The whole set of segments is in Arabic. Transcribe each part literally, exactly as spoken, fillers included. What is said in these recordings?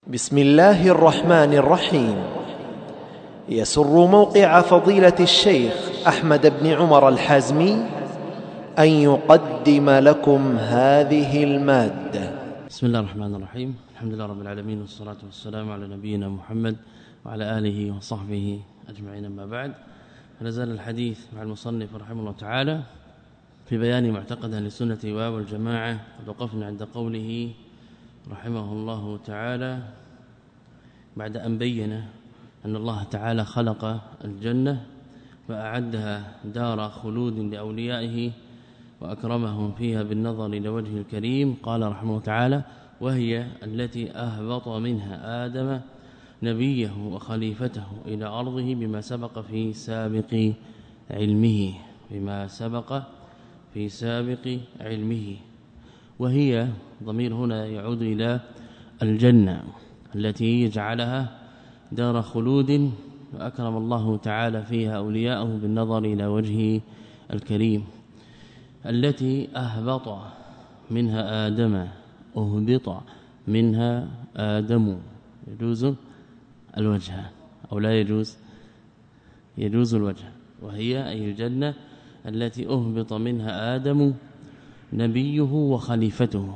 بسم الله الرحمن الرحيم. يسر موقع فضيلة الشيخ أحمد بن عمر الحازمي أن يقدم لكم هذه المادة. بسم الله الرحمن الرحيم. الحمد لله رب العالمين، والصلاة والسلام على نبينا محمد وعلى آله وصحبه أجمعين. أما بعد، فنزال الحديث مع المصنف رحمه الله تعالى في بيان معتقد أهل السنة والجماعة. وقفنا عند قوله رحمه الله تعالى بعد أن بين أن الله تعالى خلق الجنة وأعدها دار خلود لأوليائه وأكرمهم فيها بالنظر إلى وجهه الكريم. قال رحمه الله تعالى: وهي التي أهبط منها آدم نبيه وخليفته إلى أرضه بما سبق في سابق علمه بما سبق في سابق علمه وهي ضمير هنا يعود إلى الجنة التي جعلها دار خلود وأكرم الله تعالى فيها أولياءه بالنظر إلى وجهه الكريم. التي أهبط منها آدم، أهبط منها آدم، يجوز الوجه أو لا يجوز؟ يجوز الوجه. وهي أي الجنة التي أهبط منها آدم نبيه وخليفته،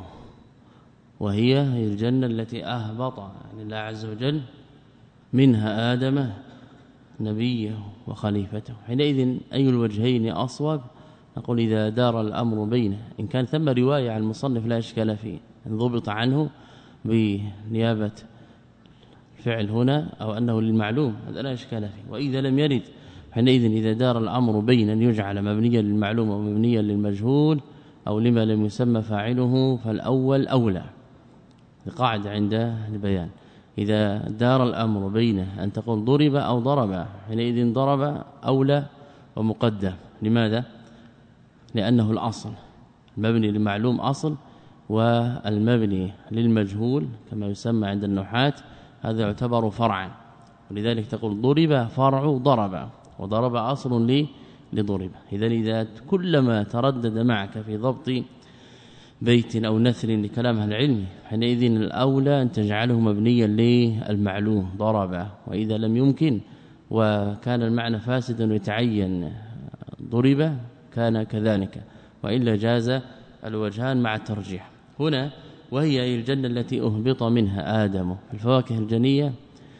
وهي هي الجنة التي أهبط يعني الله عز وجل منها آدم نبيه وخليفته. حينئذ أي الوجهين أصوب؟ نقول إذا دار الأمر بينه، إن كان ثم رواية عن المصنف لا إشكال فيه، إن ضبط عنه بنيابة الفعل هنا أو أنه للمعلوم هذا لا إشكال فيه. وإذا لم يرد، حينئذ إذا دار الأمر بين أن يجعل مبنيا للمعلوم أو مبنيا للمجهول أو لما لم يسمى فاعله فالأول أولى. القاعدة عند البيان إذا دار الأمر بين أن تقول ضرب أو ضرب، حينئذ ضرب أولى ومقدم. لماذا؟ لأنه الأصل، المبني للمعلوم أصل، والمبني للمجهول كما يسمى عند النحاة هذا يعتبر فرعا، ولذلك تقول ضرب فرع ضرب، وضرب أصل لي لضرب. إذا إذا كلما تردد معك في ضبط بيت أو نثر لكلام أهل العلم، حينئذ الأولى أن تجعله مبنيا للمعلوم ضرب. وإذا لم يمكن وكان المعنى فاسدا ويتعين ضرب كان كذلك، وإلا جاز الوجهان مع الترجيح. هنا وهي الجنة التي أهبط منها آدم. الفواكه الجنية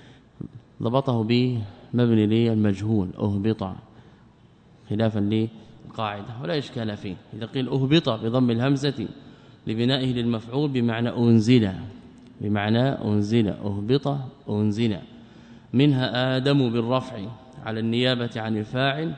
ضبطه بمبني للمجهول أهبط خلافا للقاعدة ولا إشكال فيه. إذا قيل أهبط بضم الهمزة لبنائه للمفعول بمعنى أنزل، بمعنى أنزل أهبط أنزل. منها آدم بالرفع على النيابة عن الفاعل،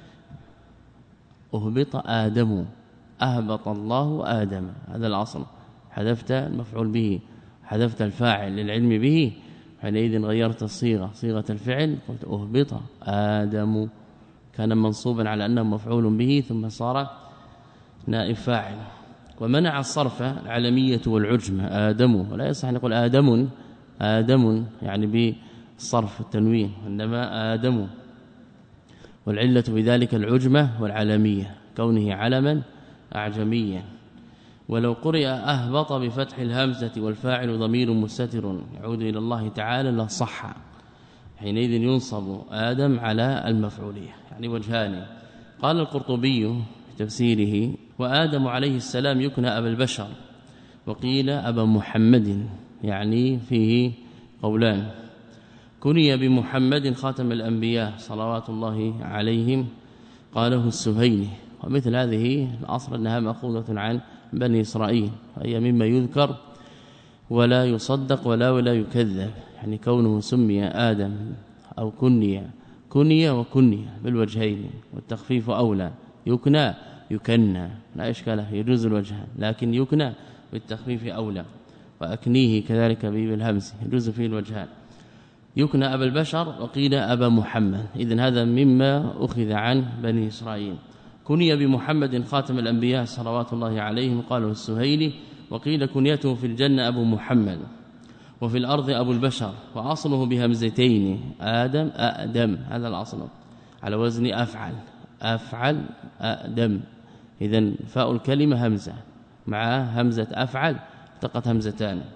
أهبط آدم، أهبط الله آدم، هذا الأصل. حذفت المفعول به، حذفت الفاعل للعلم به، حينئذ غيرت الصيغة صيغة الفعل، قلت أهبط آدم، كان منصوبا على أنه مفعول به ثم صار نائب فاعل. ومنع الصرف العلمية والعجم آدم، ولا يصح أن نقول آدم آدم يعني بالصرف التنوين، إنما آدم. والعلة بذلك العجمة والعلمية، كونه علما أعجميا. ولو قرئ أهبط بفتح الهمزة والفاعل ضمير مستتر يعود إلى الله تعالى لصح، حينئذ ينصب آدم على المفعولية. يعني وجهان. قال القرطبي في تفسيره: وآدم عليه السلام يكنى أبا البشر، وقيل أبا محمد، يعني فيه قولان. كني بمحمد خاتم الأنبياء صلوات الله عليهم، قاله السهيلي. ومثل هذه الأصل أنها مأخوذة عن بني إسرائيل، وهي مما يذكر ولا يصدق ولا ولا يكذب، يعني كونه سمي آدم أو كني كني وكني بالوجهين، والتخفيف أولى. يكنى يكنى لا إشكال، يجوز الوجهان، لكن يكنى بالتخفيف أولى. وأكنيه كذلك بالهمس يجوز فيه الوجهان. يكنى أبا البشر وقيل أبا محمد، إذن هذا مما أخذ عن بني إسرائيل. كني بمحمد خاتم الأنبياء صلوات الله عليهم، قاله السهيلي. وقيل كنيته في الجنة أبو محمد، وفي الأرض أبو البشر، وأصله بهمزتين آدم آدم، هذا الأصل على وزن أفعل أفعل آدم. إذن فاء الكلمة همزة مع همزة أفعل التقت همزتان.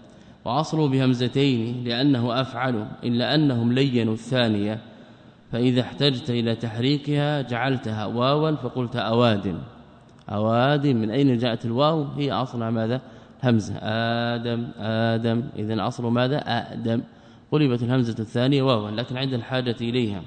وأصله بهمزتين لأنه أفعل إلا أنهم لينوا الثانية، فإذا احتجت إلى تحريكها جعلتها واوا فقلت أواد. أواد من أين جاءت الواو؟ هي أصلها ماذا؟ همزة. آدم آدم، إذن أصل ماذا؟ آدم، قلبت الهمزة الثانية واوا لكن عند الحاجة إليها.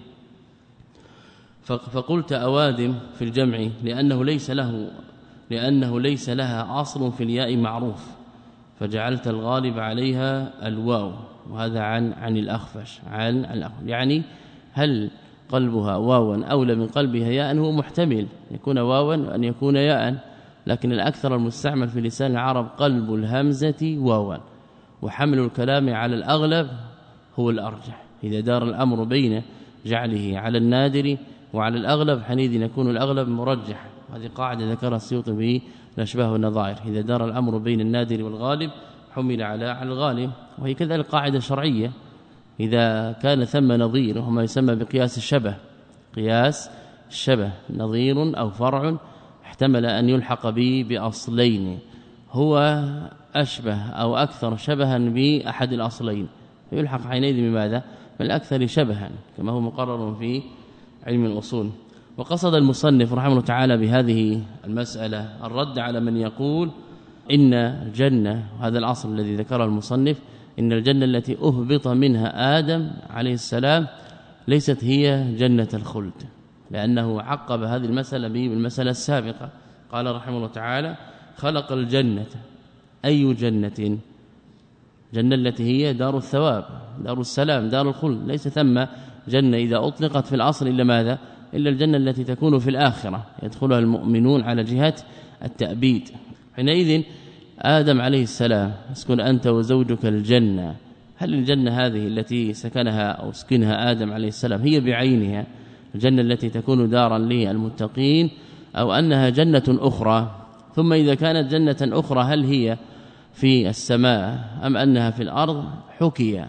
فقلت أوادم في الجمع لأنه ليس له لأنه ليس لها أصل في الياء معروف، فجعلت الغالب عليها الواو، وهذا عن عن الأخفش عن الأخفش. يعني هل قلبها واوا أولى من قلبها ياء؟ هو محتمل يكون واوا وأن يكون ياء، لكن الأكثر المستعمل في لسان العرب قلب الهمزة واوا، وحمل الكلام على الأغلب هو الأرجح. إذا دار الأمر بين جعله على النادر وعلى الأغلب حينئذ يكون الأغلب مرجح. هذه قاعدة ذكرها السيوطي في الأشباه والنظائر، إذا دار الأمر بين النادر والغالب حمل على على الغالب. وهي كذلك قاعدة شرعية، إذا كان ثم نظير وما يسمى بقياس الشبه، قياس الشبه نظير أو فرع احتمل أن يلحق به بأصلين، هو أشبه أو أكثر شبها بأحد الأصلين، فيلحق حينئذ بماذا؟ بالأكثر شبها، كما هو مقرر في علم الأصول. وقصد المصنف رحمه الله تعالى بهذه المسألة الرد على من يقول إن الجنة، وهذا الأصل الذي ذكره المصنف، إن الجنة التي أهبط منها آدم عليه السلام ليست هي جنة الخلد، لأنه عقب هذه المسألة بالمسألة السابقة. قال رحمه الله تعالى: خلق الجنة. أي جنة؟ جنة التي هي دار الثواب، دار السلام، دار الخلد. ليس ثم جنة إذا أطلقت في الأصل إلا ماذا؟ إلا الجنة التي تكون في الآخرة يدخلها المؤمنون على جهة التأبيد. حينئذ آدم عليه السلام: اسكن أنت وزوجك الجنة. هل الجنة هذه التي سكنها أو سكنها آدم عليه السلام هي بعينها الجنة التي تكون دارا للمتقين، أو أنها جنة أخرى؟ ثم إذا كانت جنة أخرى هل هي في السماء أم أنها في الأرض؟ حكي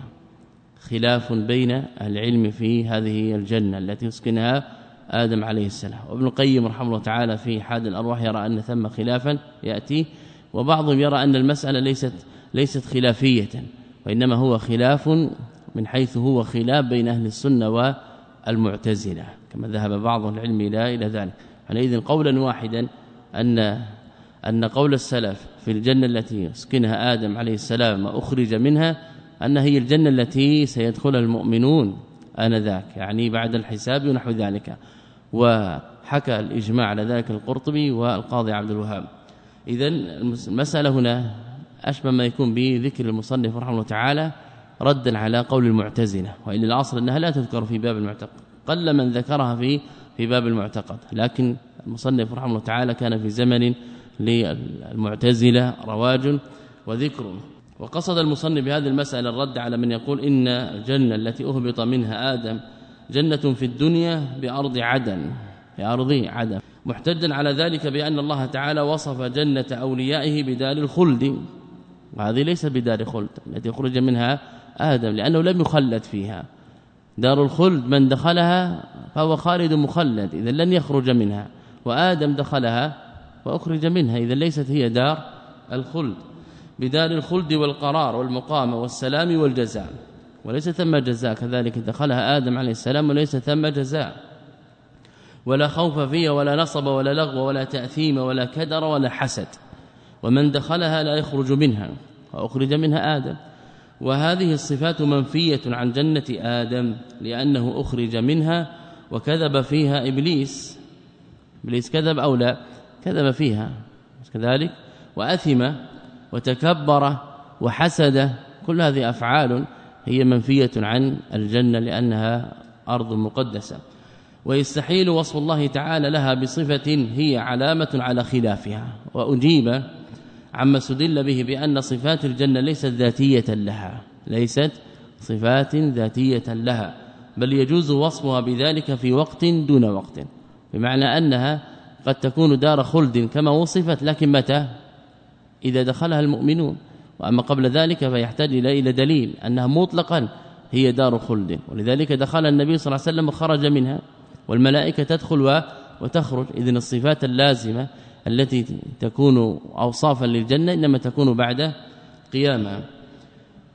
خلاف بين العلم في هذه الجنة التي يسكنها آدم عليه السلام. وابن القيم رحمه الله تعالى في حاد الأرواح يرى أن ثم خلافا يأتي، وبعضهم يرى أن المسألة ليست ليست خلافية، وإنما هو خلاف من حيث هو خلاف بين أهل السنة والمعتزلة، كما ذهب بعض العلم إلى إلى ذلك. حينئذ قولا واحدا أن أن قول السلف في الجنة التي يسكنها آدم عليه السلام وأخرج منها أن هي الجنة التي سيدخلها المؤمنون آنذاك، يعني بعد الحساب ونحو ذلك. وحكى الإجماع على ذلك القرطبي والقاضي عبد الوهاب. إذن المسألة هنا أشبه ما يكون بذكر المصنف رحمه الله تعالى ردا على قول المعتزلة، وإلا الأصل أنها لا تذكر في باب المعتقد، قل من ذكرها في في باب المعتقد، لكن المصنف رحمه الله تعالى كان في زمن للمعتزلة رواج وذكر. وقصد المصنف بهذه المسألة الرد على من يقول إن الجنة التي أهبط منها آدم جنة في الدنيا بأرض عدن، بأرض عدن، محتجا على ذلك بأن الله تعالى وصف جنة أوليائه بدار الخلد، وهذه ليست بدار خلد التي خرج منها آدم، لأنه لم يخلد فيها. دار الخلد من دخلها فهو خالد مخلد، إذا لن يخرج منها، وآدم دخلها وأخرج منها، إذا ليست هي دار الخلد. بدار الخلد والقرار والمقام والسلام والجزاء، وليس ثم جزاء، كذلك دخلها آدم عليه السلام وليس ثم جزاء، ولا خوف فيها ولا نصب ولا لغو ولا تأثيم ولا كدر ولا حسد، ومن دخلها لا يخرج منها وأخرج منها آدم. وهذه الصفات منفية عن جنة آدم لأنه أخرج منها وكذب فيها إبليس. إبليس كذب أو لا؟ كذب فيها كذلك، وأثم وتكبر وحسد، كل هذه أفعال هي منفية عن الجنة لأنها أرض مقدسة. ويستحيل وصف الله تعالى لها بصفة هي علامة على خلافها. وأجيب عما استدل به بأن صفات الجنة ليست ذاتية لها، ليست صفات ذاتية لها، بل يجوز وصفها بذلك في وقت دون وقت، بمعنى أنها قد تكون دار خلد كما وصفت، لكن متى؟ إذا دخلها المؤمنون، وأما قبل ذلك فيحتاج إلى دليل أنها مطلقا هي دار خلد. ولذلك دخل النبي صلى الله عليه وسلم وخرج منها، والملائكة تدخل وتخرج. إذن الصفات اللازمة التي تكون أوصافا للجنة إنما تكون بعد قيامها.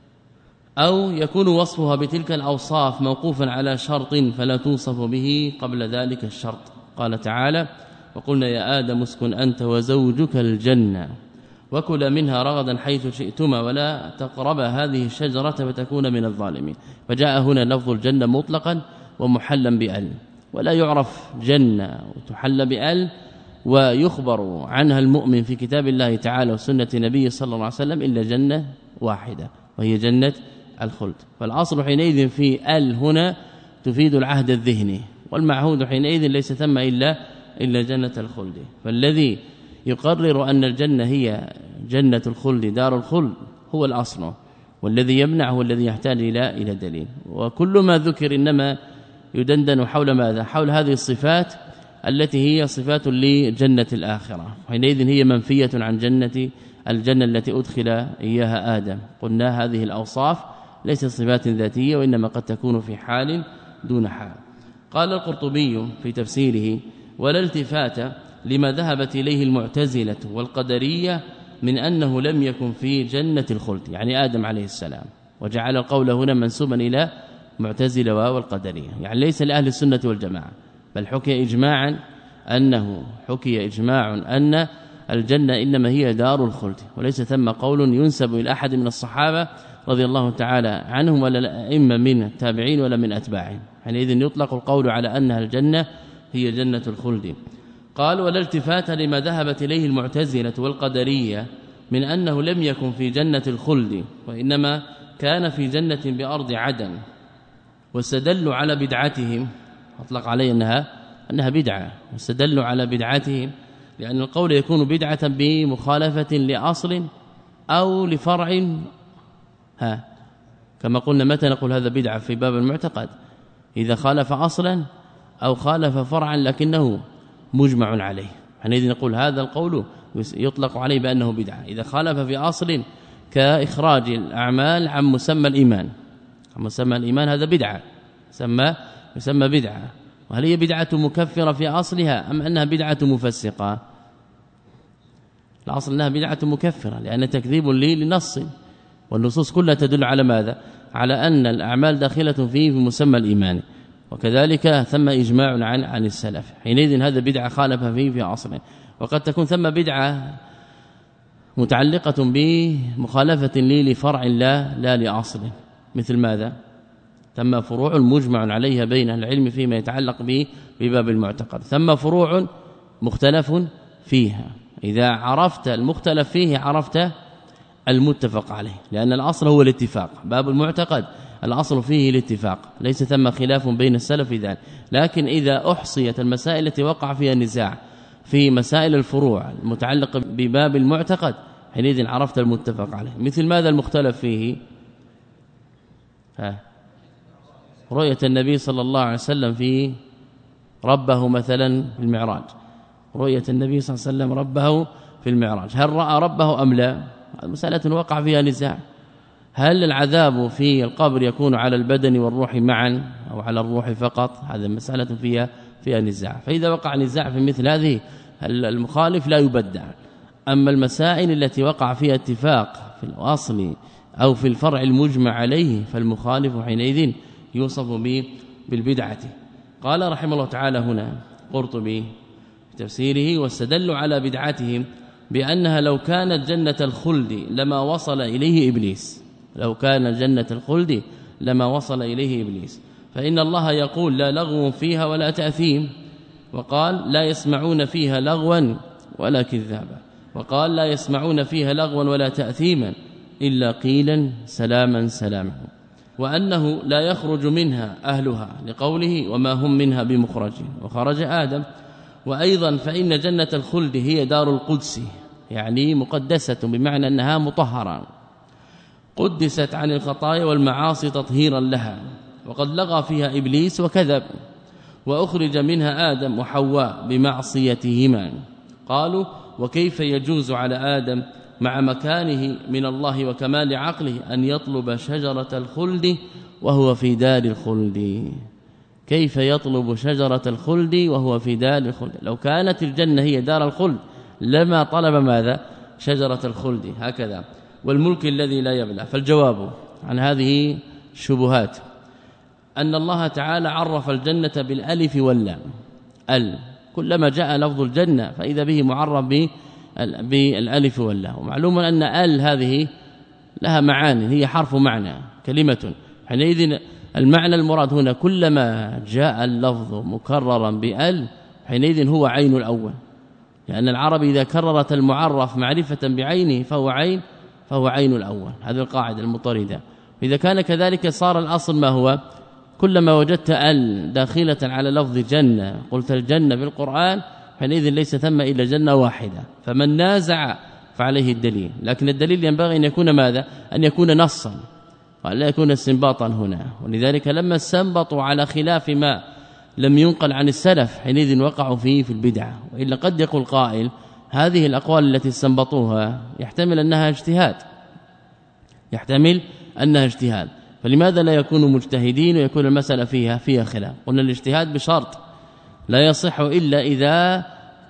أو يكون وصفها بتلك الأوصاف موقوفا على شرط فلا توصف به قبل ذلك الشرط. قال تعالى وقلنا يا آدم اسكن أنت وزوجك الجنة وكلا منها رغدا حيث شئتما ولا تقربا هذه الشجرة فتكون من الظالمين. فجاء هنا لفظ الجنة مطلقا ومحلا بأل، ولا يعرف جنة وتحل بأل ويخبر عنها المؤمن في كتاب الله تعالى وسنة نبيه صلى الله عليه وسلم إلا جنة واحدة وهي جنة الخلد. فالأصل حينئذ في ال هنا تفيد العهد الذهني، والمعهود حينئذ ليس ثم إلا إلا جنة الخلد. فالذي يقرر أن الجنة هي جنة الخلد دار الخلد هو الأصل، والذي يمنع هو الذي يحتاج إلى إلى دليل. وكل ما ذكر إنما يدندن حول ماذا؟ حول هذه الصفات التي هي صفات لجنة الآخرة، حينئذ هي منفية عن جنة الجنة التي أدخل إياها آدم. قلنا هذه الأوصاف ليست صفات ذاتية وإنما قد تكون في حال دون حال. قال القرطبي في تفسيره ولا التفات لما ذهبت إليه المعتزلة والقدرية من أنه لم يكن في جنة الخلد، يعني آدم عليه السلام، وجعل القول هنا منسوبا إلى معتزلة والقدرية، يعني ليس لأهل السنة والجماعة، بل حكي إجماعا أنه حكي إجماع أن الجنة إنما هي دار الخلد، وليس ثم قول ينسب إلى أحد من الصحابة رضي الله تعالى عنهم ولا الأئمة من التابعين ولا من أتباعهم، حينئذ يطلق القول على أنها الجنة هي جنة الخلد. قال ولا التفات لما ذهبت إليه المعتزلة والقدرية من أنه لم يكن في جنة الخلد وإنما كان في جنة بأرض عدن، واستدلوا على بدعتهم، أطلق عليه أنها أنها بدعة، واستدلوا على بدعتهم لأن القول يكون بدعة بمخالفة لأصل أو لفرع. ها كما قلنا متى نقول هذا بدعة في باب المعتقد؟ إذا خالف أصلا أو خالف فرعا لكنه مجمع عليه، حينئذ نقول هذا القول يطلق عليه بأنه بدعة. إذا خالف في أصل كإخراج الأعمال عن مسمى الإيمان، عن مسمى الإيمان هذا بدعة سمى يسمى بدعة. وهل هي بدعة مكفرة في أصلها أم أنها بدعة مفسقة؟ الأصل أنها بدعة مكفرة لأن تكذيب لي لنص، والنصوص كلها تدل على ماذا؟ على أن الأعمال داخلة فيه في مسمى الإيمان، وكذلك ثم إجماع عن عن السلف، حينئذ هذا بدعة خالف فيه في أصله. وقد تكون ثم بدعة متعلقة بمخالفة لي لفرع لا لا لأصل، مثل ماذا؟ ثم فروع مجمع عليها بين العلم فيما يتعلق به بباب المعتقد، ثم فروع مختلف فيها. إذا عرفت المختلف فيه عرفت المتفق عليه، لأن الأصل هو الاتفاق. باب المعتقد الأصل فيه الاتفاق، ليس ثم خلاف بين السلف في ذلك. لكن إذا أحصيت المسائل التي وقع فيها النزاع في مسائل الفروع المتعلقة بباب المعتقد حينئذ عرفت المتفق عليه. مثل ماذا المختلف فيه؟ ها رؤية النبي صلى الله عليه وسلم في ربه مثلا في المعراج، رؤية النبي صلى الله عليه وسلم ربه في المعراج، هل رأى ربه أم لا؟ مسألة وقع فيها نزاع. هل العذاب في القبر يكون على البدن والروح معا أو على الروح فقط؟ هذا مسألة فيها فيها نزاع. فإذا وقع نزاع في مثل هذه المخالف لا يبدع. أما المسائل التي وقع فيها اتفاق في الأصل أو في الفرع المجمع عليه فالمخالف حينئذ يوصف به بالبدعة. قال رحمه الله تعالى هنا قرطبي في تفسيره واستدلوا على بدعتهم بأنها لو كانت جنة الخلد لما وصل إليه إبليس، لو كان جنة الخلد لما وصل إليه إبليس، فإن الله يقول لا لغو فيها ولا تأثيم، وقال لا يسمعون فيها لغوا ولا كذابا، وقال لا يسمعون فيها لغوا ولا تأثيما إلا قيلا سلاما سلاما، وأنه لا يخرج منها أهلها لقوله وما هم منها بمخرجين وخرج آدم. وأيضا فإن جنة الخلد هي دار القدس، يعني مقدسة بمعنى أنها مطهرة قدست عن الخطايا والمعاصي تطهيرا لها، وقد لغى فيها إبليس وكذب، وأخرج منها آدم وحواء بمعصيتهما. قالوا وكيف يجوز على آدم مع مكانه من الله وكمال عقله أن يطلب شجرة الخلد وهو في دار الخلد؟ كيف يطلب شجرة الخلد وهو في دار الخلد؟ لو كانت الجنة هي دار الخلد لما طلب ماذا؟ شجرة الخلد. هكذا والملك الذي لا يبلى. فالجواب عن هذه الشبهات أن الله تعالى عرف الجنة بالالف واللام. ال كلما جاء لفظ الجنة فإذا به معرف بالالف واللام. ومعلوم أن ال هذه لها معاني، هي حرف معنى كلمة، حينئذ المعنى المراد هنا كلما جاء اللفظ مكررا بال حينئذ هو عين الأول، لأن العرب إذا كررت المعرف معرفة بعينه فهو عين فهو عين الأول. هذه القاعدة المطردة. وإذا كان كذلك صار الأصل ما هو كلما وجدت ال داخلة على لفظ جنة قلت الجنة بالقرآن حينئذ ليس ثم إلا جنة واحدة، فمن نازع فعليه الدليل. لكن الدليل ينبغي أن يكون ماذا؟ أن يكون نصا وأن لا يكون استنباطا هنا. ولذلك لما استنبطوا على خلاف ما لم ينقل عن السلف حينئذ وقعوا فيه في البدعة. وإلا قد يقول قائل هذه الأقوال التي استنبطوها يحتمل أنها اجتهاد، يحتمل أنها اجتهاد، فلماذا لا يكونوا مجتهدين ويكون المسألة فيها فيها خلاف؟ قلنا الاجتهاد بشرط لا يصح إلا إذا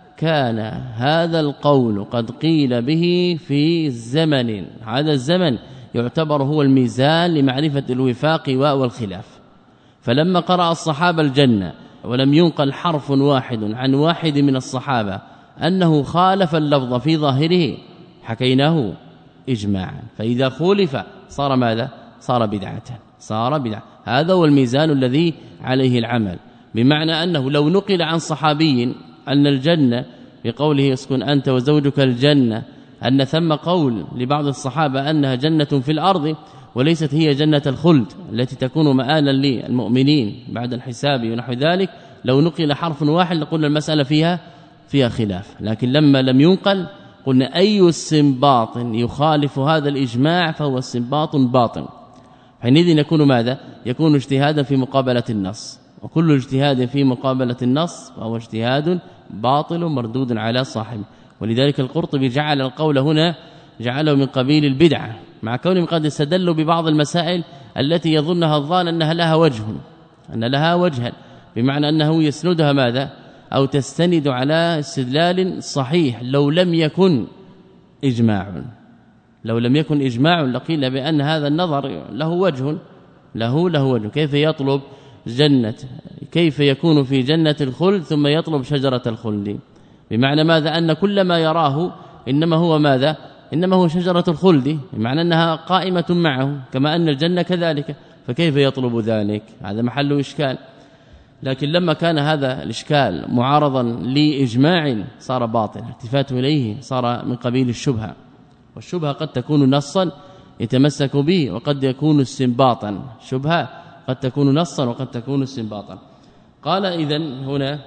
كان هذا القول قد قيل به في زمن، هذا الزمن يعتبر هو الميزان لمعرفة الوفاق والخلاف. فلما قرأ الصحابة الجنة ولم ينقل حرف واحد عن واحد من الصحابة أنه خالف اللفظ في ظاهره حكيناه إجماعا، فإذا خولف صار ماذا؟ صار بدعة، صار بدعة. هذا هو الميزان الذي عليه العمل، بمعنى أنه لو نقل عن صحابي أن الجنة بقوله اسكن أنت وزوجك الجنة أن ثم قول لبعض الصحابة أنها جنة في الأرض وليست هي جنة الخلد التي تكون مآلا للمؤمنين بعد الحساب ونحو ذلك، لو نقل حرف واحد لقلنا المسألة فيها فيها خلاف. لكن لما لم ينقل قلنا أي استنباط يخالف هذا الإجماع فهو استنباط باطل، حينئذ يكون ماذا؟ يكون اجتهادا في مقابلة النص، وكل اجتهاد في مقابلة النص فهو اجتهاد باطل مردود على صاحبه. ولذلك القرطبي جعل القول هنا جعله من قبيل البدعة، مع كونهم قد استدلوا ببعض المسائل التي يظنها الظان أنها لها وجه، أن لها وجها، بمعنى أنه يسندها ماذا؟ أو تستند على استدلال صحيح لو لم يكن إجماع، لو لم يكن إجماع لقيل بأن هذا النظر له وجه، له له وجه. كيف يطلب جنة، كيف يكون في جنة الخلد ثم يطلب شجرة الخلد؟ بمعنى ماذا؟ أن كل ما يراه إنما هو ماذا؟ إنما هو شجرة الخلد، بمعنى أنها قائمة معه كما أن الجنة كذلك، فكيف يطلب ذلك؟ هذا محل إشكال. لكن لما كان هذا الإشكال معارضا لإجماع صار باطل، التفات إليه صار من قبيل الشبهة، والشبهة قد تكون نصا يتمسك به وقد يكون استنباطا، شبهة قد تكون نصا وقد تكون استنباطا. قال إذن هنا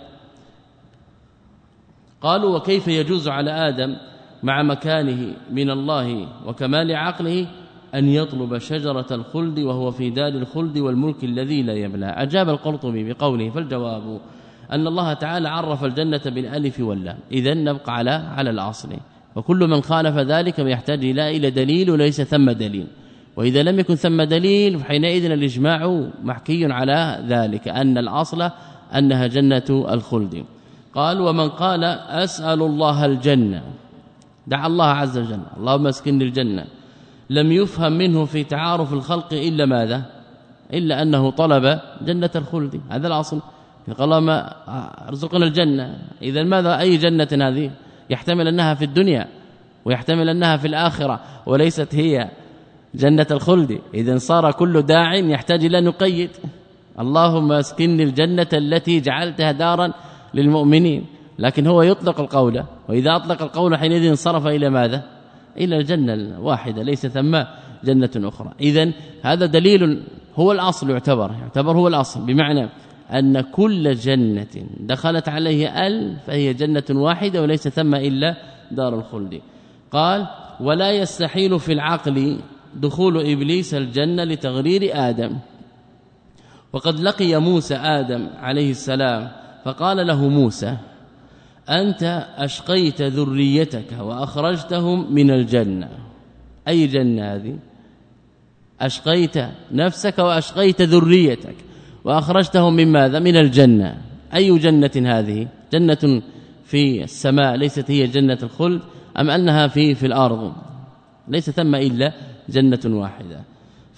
قالوا وكيف يجوز على آدم مع مكانه من الله وكمال عقله أن يطلب شجرة الخلد وهو في دار الخلد والملك الذي لا يبلى؟ أجاب القرطبي بقوله فالجواب أن الله تعالى عرف الجنة بالالف واللام، إذن نبقى على على الأصل، وكل من خالف ذلك يحتاج إلى إلى دليل وليس ثم دليل. وإذا لم يكن ثم دليل فحينئذ الإجماع محكي على ذلك أن الأصل أنها جنة الخلد. قال ومن قال أسأل الله الجنة، دعا الله عز وجل اللهم اسكنني الجنة، لم يفهم منه في تعارف الخلق إلا ماذا؟ إلا أنه طلب جنة الخلد، هذا الأصل. قال ما ارزقنا الجنة، إذا ماذا؟ أي جنة هذه؟ يحتمل أنها في الدنيا ويحتمل أنها في الآخرة وليست هي جنة الخلد. إذن صار كل داع يحتاج إلى نقيد، اللهم اسكنني الجنة التي جعلتها دارا للمؤمنين، لكن هو يطلق القول، وإذا أطلق القول حينئذ انصرف إلى ماذا؟ إلى الجنة الواحدة، ليس ثم جنة أخرى. إذن هذا دليل هو الأصل، يعتبر يعتبر هو الأصل، بمعنى أن كل جنة دخلت عليه ال فهي جنة واحدة وليس ثم إلا دار الخلد. قال ولا يستحيل في العقل دخول إبليس الجنة لتغرير آدم، وقد لقي موسى آدم عليه السلام فقال له موسى أنت أشقيت ذريتك وأخرجتهم من الجنة. أي جنة هذه؟ أشقيت نفسك وأشقيت ذريتك وأخرجتهم من ماذا؟ من الجنة. أي جنة هذه؟ جنة في السماء ليست هي جنة الخلد أم أنها في في الأرض؟ ليس ثم إلا جنة واحدة.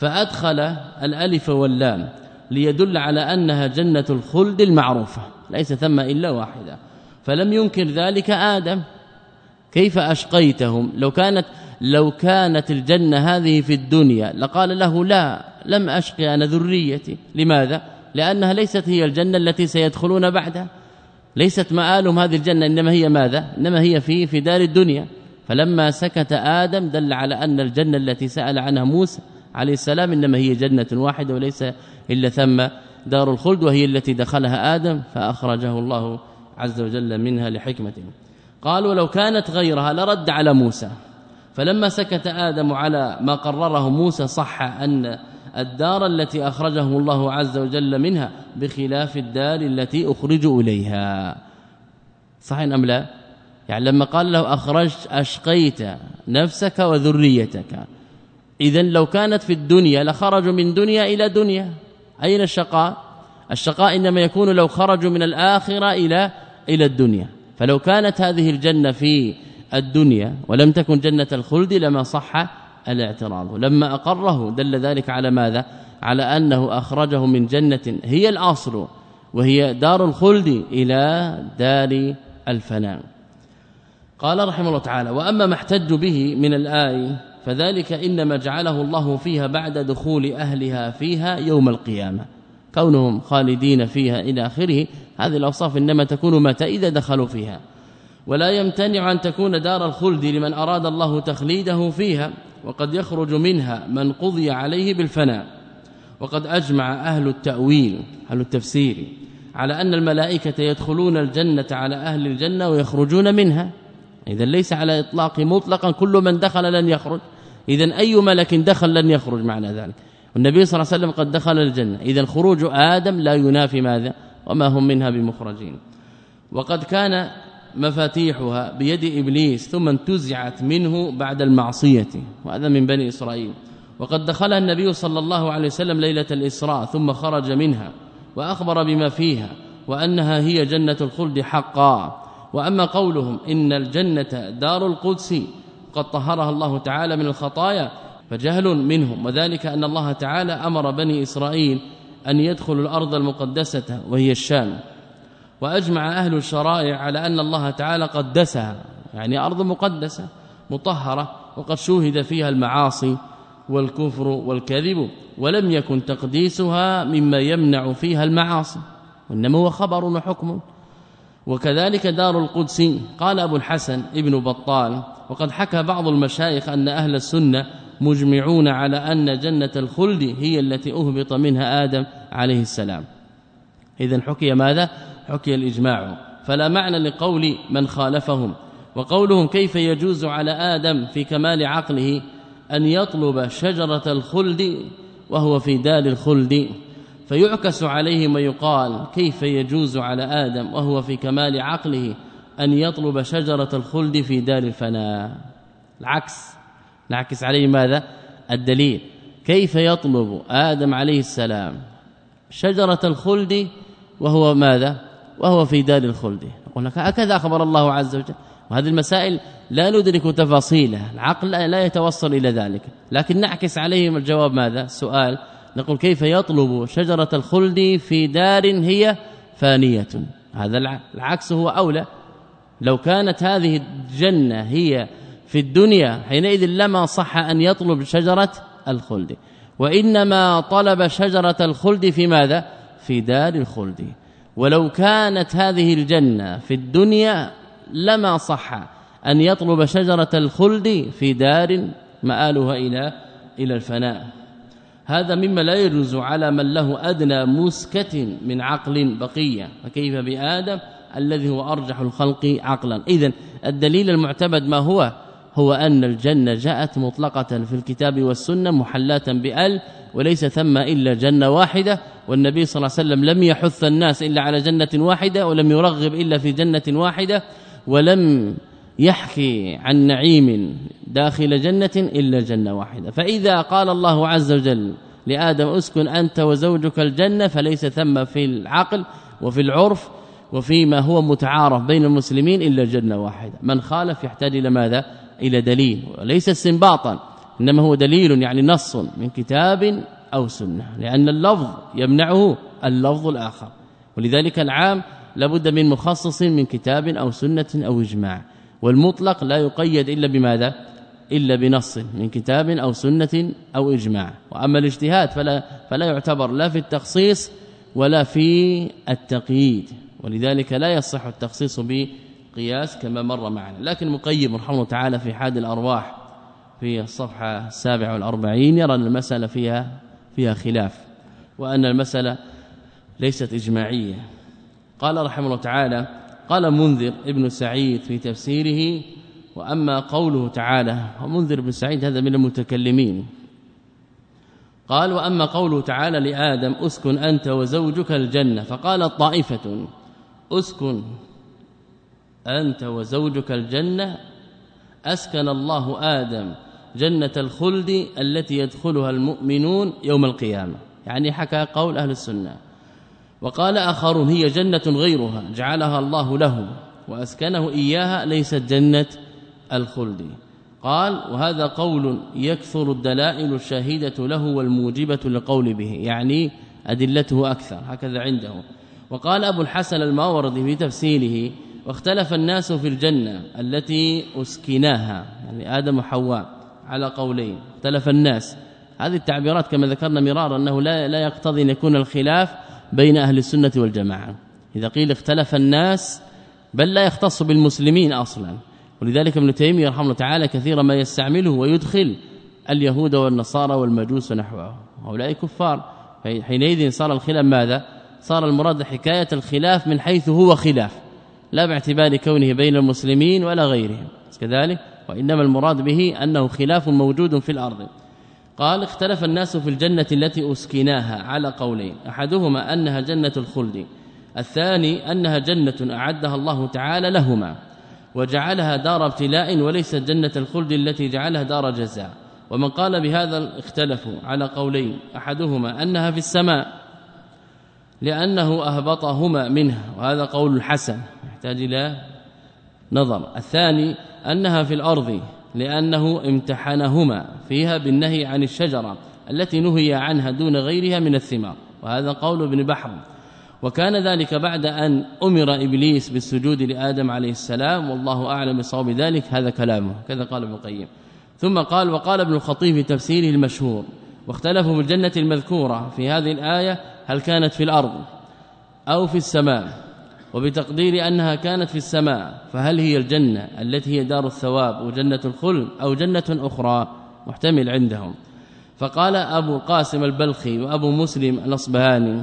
فأدخل الألف واللام ليدل على أنها جنة الخلد المعروفة ليس ثم إلا واحدة. فلم ينكر ذلك آدم. كيف أشقيتهم؟ لو كانت لو كانت الجنة هذه في الدنيا لقال له لا لم أشقي أنا ذريتي. لماذا؟ لأنها ليست هي الجنة التي سيدخلون بعدها، ليست مآلهم هذه الجنة، إنما هي ماذا؟ إنما هي في في دار الدنيا. فلما سكت آدم دل على أن الجنة التي سأل عنها موسى عليه السلام إنما هي جنة واحدة وليس إلا ثم دار الخلد، وهي التي دخلها آدم فأخرجه الله عز وجل منها لحكمة. قالوا لو كانت غيرها لرد على موسى. فلما سكت آدم على ما قرره موسى صح أن الدار التي أخرجه الله عز وجل منها بخلاف الدار التي أخرجوا إليها. صحيح أم لا؟ يعني لما قال له أخرجت أشقيت نفسك وذريتك، إذن لو كانت في الدنيا لخرجوا من دنيا إلى دنيا. أين الشقاء؟ الشقاء إنما يكون لو خرجوا من الآخرة إلى إلى الدنيا. فلو كانت هذه الجنة في الدنيا ولم تكن جنة الخلد لما صح الاعتراض. لما أقره دل ذلك على ماذا؟ على أنه أخرجه من جنة هي الأصل وهي دار الخلد إلى دار الفناء. قال رحمه الله تعالى: وأما ما احتج به من الآية فذلك إنما جعله الله فيها بعد دخول أهلها فيها يوم القيامة، كونهم خالدين فيها إلى آخره. هذه الأوصاف إنما تكون متى؟ إذا دخلوا فيها. ولا يمتنع أن تكون دار الخلد لمن أراد الله تخليده فيها، وقد يخرج منها من قضي عليه بالفناء. وقد أجمع أهل التأويل أهل التفسير على أن الملائكة يدخلون الجنة على أهل الجنة ويخرجون منها. إذن ليس على إطلاق مطلقا كل من دخل لن يخرج. إذن أي ملك دخل لن يخرج معنى ذلك. والنبي صلى الله عليه وسلم قد دخل الجنة. إذن خروج آدم لا ينافي ماذا؟ وما هم منها بمخرجين. وقد كان مفاتيحها بيد إبليس ثم انتزعت منه بعد المعصية، وهذا من بني إسرائيل. وقد دخلها النبي صلى الله عليه وسلم ليلة الإسراء ثم خرج منها وأخبر بما فيها وأنها هي جنة الخلد حقا. وأما قولهم إن الجنة دار القدس قد طهرها الله تعالى من الخطايا فجهل منهم، وذلك أن الله تعالى أمر بني إسرائيل أن يدخلوا الأرض المقدسة وهي الشام. وأجمع أهل الشرائع على أن الله تعالى قدسها، يعني أرض مقدسة مطهرة وقد شوهد فيها المعاصي والكفر والكذب، ولم يكن تقديسها مما يمنع فيها المعاصي، وإنما هو خبر وحكم. وكذلك دار القدس. قال أبو الحسن ابن بطال: وقد حكى بعض المشايخ أن أهل السنة مجمعون على أن جنة الخلد هي التي أهبط منها آدم عليه السلام. إذن حكي ماذا؟ حكي الإجماع، فلا معنى لقول من خالفهم. وقولهم كيف يجوز على آدم في كمال عقله أن يطلب شجرة الخلد وهو في دار الخلد، فيعكس عليهم ويقال كيف يجوز على آدم وهو في كمال عقله أن يطلب شجرة الخلد في دار الفناء. العكس، نعكس عليه ماذا؟ الدليل. كيف يطلب آدم عليه السلام شجرة الخلد وهو ماذا؟ وهو في دار الخلد. نقول لك هكذا أخبر الله عز وجل، وهذه المسائل لا ندرك تفاصيلها، العقل لا يتوصل إلى ذلك، لكن نعكس عليهم الجواب ماذا؟ السؤال. نقول كيف يطلب شجرة الخلد في دار هي فانية؟ هذا العكس هو أولى. لو كانت هذه الجنة هي في الدنيا حينئذ لما صح أن يطلب شجرة الخلد، وإنما طلب شجرة الخلد في ماذا؟ في دار الخلد. ولو كانت هذه الجنة في الدنيا لما صح أن يطلب شجرة الخلد في دار مآلها إلى إلى الفناء. هذا مما لا يجوز على من له أدنى مسكة من عقل بقية، فكيف بآدم الذي هو أرجح الخلق عقلا؟ إذن الدليل المعتمد ما هو؟ هو أن الجنة جاءت مطلقة في الكتاب والسنة محلاة بأل، وليس ثم إلا جنة واحدة. والنبي صلى الله عليه وسلم لم يحث الناس إلا على جنة واحدة، ولم يرغب إلا في جنة واحدة، ولم يحكي عن نعيم داخل جنة إلا جنة واحدة. فإذا قال الله عز وجل لآدم اسكن أنت وزوجك الجنة، فليس ثم في العقل وفي العرف وفيما هو متعارف بين المسلمين إلا جنة واحدة. من خالف يحتاج إلى ماذا؟ إلى دليل، وليس استنباطا، إنما هو دليل يعني نص من كتاب أو سنة، لأن اللفظ يمنعه اللفظ الآخر، ولذلك العام لابد من مخصص من كتاب أو سنة أو إجماع، والمطلق لا يقيد إلا بماذا؟ إلا بنص من كتاب أو سنة أو إجماع. وأما الاجتهاد فلا, فلا يعتبر لا في التخصيص ولا في التقييد، ولذلك لا يصح التخصيص بقياس كما مر معنا. لكن مقيم رحمه الله تعالى في حاد الأرواح في الصفحة السابعة والأربعين يرى أن المسألة فيها فيها خلاف، وأن المسألة ليست إجماعية. قال رحمه الله تعالى: قال منذر ابن سعيد في تفسيره: وأما قوله تعالى، ومنذر بن سعيد هذا من المتكلمين، قال: وأما قوله تعالى لآدم: أسكن أنت وزوجك الجنة، فقال طائفة: أسكن أنت وزوجك الجنة، أسكن الله آدم جنة الخلد التي يدخلها المؤمنون يوم القيامة، يعني حكى قول أهل السنة. وقال آخرون: هي جنة غيرها جعلها الله له وأسكنه إياها، ليست جنة الخلد. قال: وهذا قول يكثر الدلائل الشاهدة له والموجبة لقول به، يعني أدلته أكثر، هكذا عنده. وقال أبو الحسن الماوردي في تفسيره: واختلف الناس في الجنة التي أسكناها، يعني آدم وحواء، على قولين. اختلف الناس، هذه التعبيرات كما ذكرنا مرارا أنه لا, لا يقتضي أن يكون الخلاف بين أهل السنة والجماعة. إذا قيل اختلف الناس بل لا يختص بالمسلمين أصلا، ولذلك ابن تيمية رحمه الله تعالى كثيرا ما يستعمله ويدخل اليهود والنصارى والمجوس ونحوه، هؤلاء كفار. حينئذ صار الخلاف ماذا؟ صار المراد حكاية الخلاف من حيث هو خلاف، لا باعتبار كونه بين المسلمين ولا غيرهم كذلك، وإنما المراد به أنه خلاف موجود في الأرض. قال: اختلف الناس في الجنة التي أسكناها على قولين، أحدهما أنها جنة الخلد، الثاني أنها جنة أعدها الله تعالى لهما وجعلها دار ابتلاء وليست جنة الخلد التي جعلها دار جزاء. ومن قال بهذا اختلفوا على قولين، أحدهما أنها في السماء لأنه أهبطهما منها، وهذا قول حسن يحتاج إلى نظر. الثاني أنها في الأرض لأنه امتحنهما فيها بالنهي عن الشجرة التي نهي عنها دون غيرها من الثمار، وهذا قول ابن بحر. وكان ذلك بعد أن أمر إبليس بالسجود لآدم عليه السلام، والله أعلم بصواب ذلك، هذا كلامه كذا قال ابن القيم. ثم قال: وقال ابن الخطيب في تفسيره المشهور: واختلفوا في الجنة المذكورة في هذه الآية هل كانت في الأرض أو في السماء، وبتقدير أنها كانت في السماء فهل هي الجنة التي هي دار الثواب وجنة الخلد أو جنة أخرى؟ محتمل عندهم. فقال أبو القاسم البلخي وأبو مسلم الأصبهاني: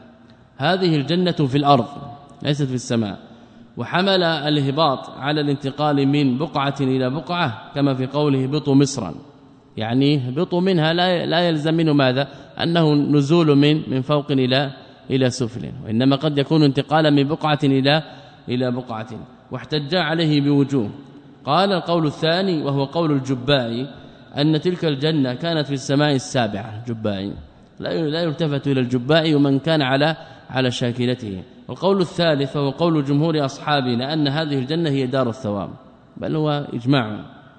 هذه الجنة في الأرض ليست في السماء، وحمل الإهباط على الانتقال من بقعة إلى بقعة كما في قوله اهبطوا مصرا، يعني اهبطوا منها لا لا يلزم منه ماذا؟ أنه نزول من من فوق إلى إلى سفل، وإنما قد يكون انتقالا من بقعة إلى إلى بقعة. واحتج عليه بوجوه. قال: القول الثاني وهو قول الجبائي أن تلك الجنة كانت في السماء السابعة. جبائي لا لا يلتفت إلى الجبائي ومن كان على على شاكلته. والقول الثالث فهو قول جمهور أصحابنا أن هذه الجنة هي دار الثواب، بل هو إجماع.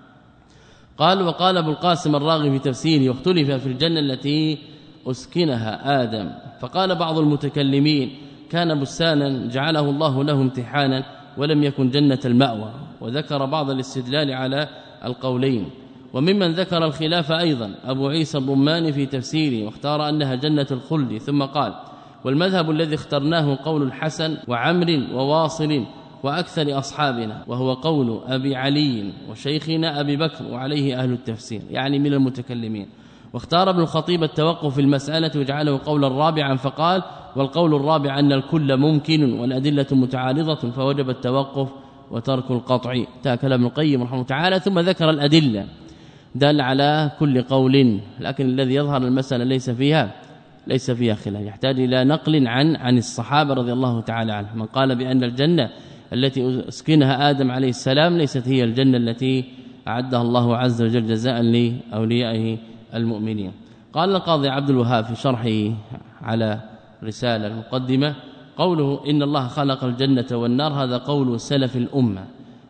قال: وقال ابو القاسم الراغب في تفسيره: واختلف في الجنة التي أسكنها آدم، فقال بعض المتكلمين: كان بستانا جعله الله له امتحانا ولم يكن جنة المأوى. وذكر بعض الاستدلال على القولين. وممن ذكر الخلاف أيضا أبو عيسى الضماني في تفسيره، واختار أنها جنة الخلد، ثم قال: والمذهب الذي اخترناه قول الحسن وعمر وواصل وأكثر أصحابنا، وهو قول أبي علي وشيخنا أبي بكر وعليه أهل التفسير، يعني من المتكلمين. واختار ابن الخطيب التوقف في المسألة وجعله قولا رابعا، فقال: والقول الرابع أن الكل ممكن والأدلة متعارضة فوجب التوقف وترك القطع. انتهى كلام ابن القيم رحمه الله تعالى، ثم ذكر الأدلة دل على كل قول، لكن الذي يظهر المسألة ليس فيها ليس فيها خلاف، يحتاج إلى نقل عن عن الصحابة رضي الله تعالى عنهم. من قال بأن الجنة التي أسكنها آدم عليه السلام ليست هي الجنة التي أعدها الله عز وجل جزاء لأوليائه المؤمنين. قال القاضي عبد الوهاب في شرحه على رسالة المقدمة: قوله إن الله خلق الجنة والنار هذا قول سلف الأمة،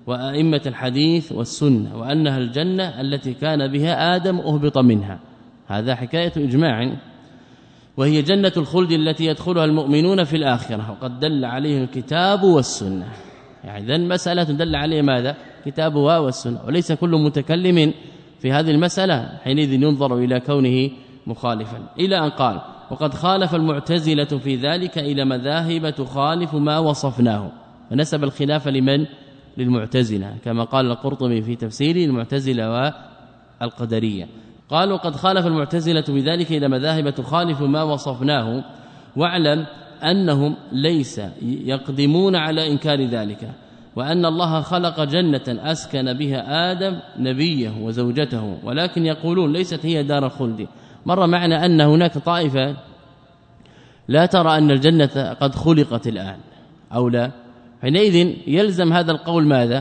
وأئمة الحديث والسنة وأنها الجنة التي كان بها آدم أهبط منها. هذا حكاية إجماع، وهي جنة الخلد التي يدخلها المؤمنون في الآخرة، وقد دل عليه الكتاب والسنة. يعني إذن مسألة دل عليه ماذا؟ كتابها والسنة، وليس كل متكلم في هذه المسألة حينئذ ينظر إلى كونه مخالفا، إلى أن قال وقد خالف المعتزلة في ذلك إلى مذاهب تخالف ما وصفناه، ونسب الخلاف لمن؟ للمعتزلة، كما قال القرطبي في تفسيره المعتزلة والقدرية. قالوا قد خالف المعتزلة بذلك إلى مذاهب تخالف ما وصفناه، واعلم أنهم ليس يقدمون على إنكار ذلك، وأن الله خلق جنة أسكن بها آدم نبيه وزوجته، ولكن يقولون ليست هي دار الخلد. مر معنا أن هناك طائفة لا ترى أن الجنة قد خلقت الآن أو لا، حينئذ يلزم هذا القول ماذا؟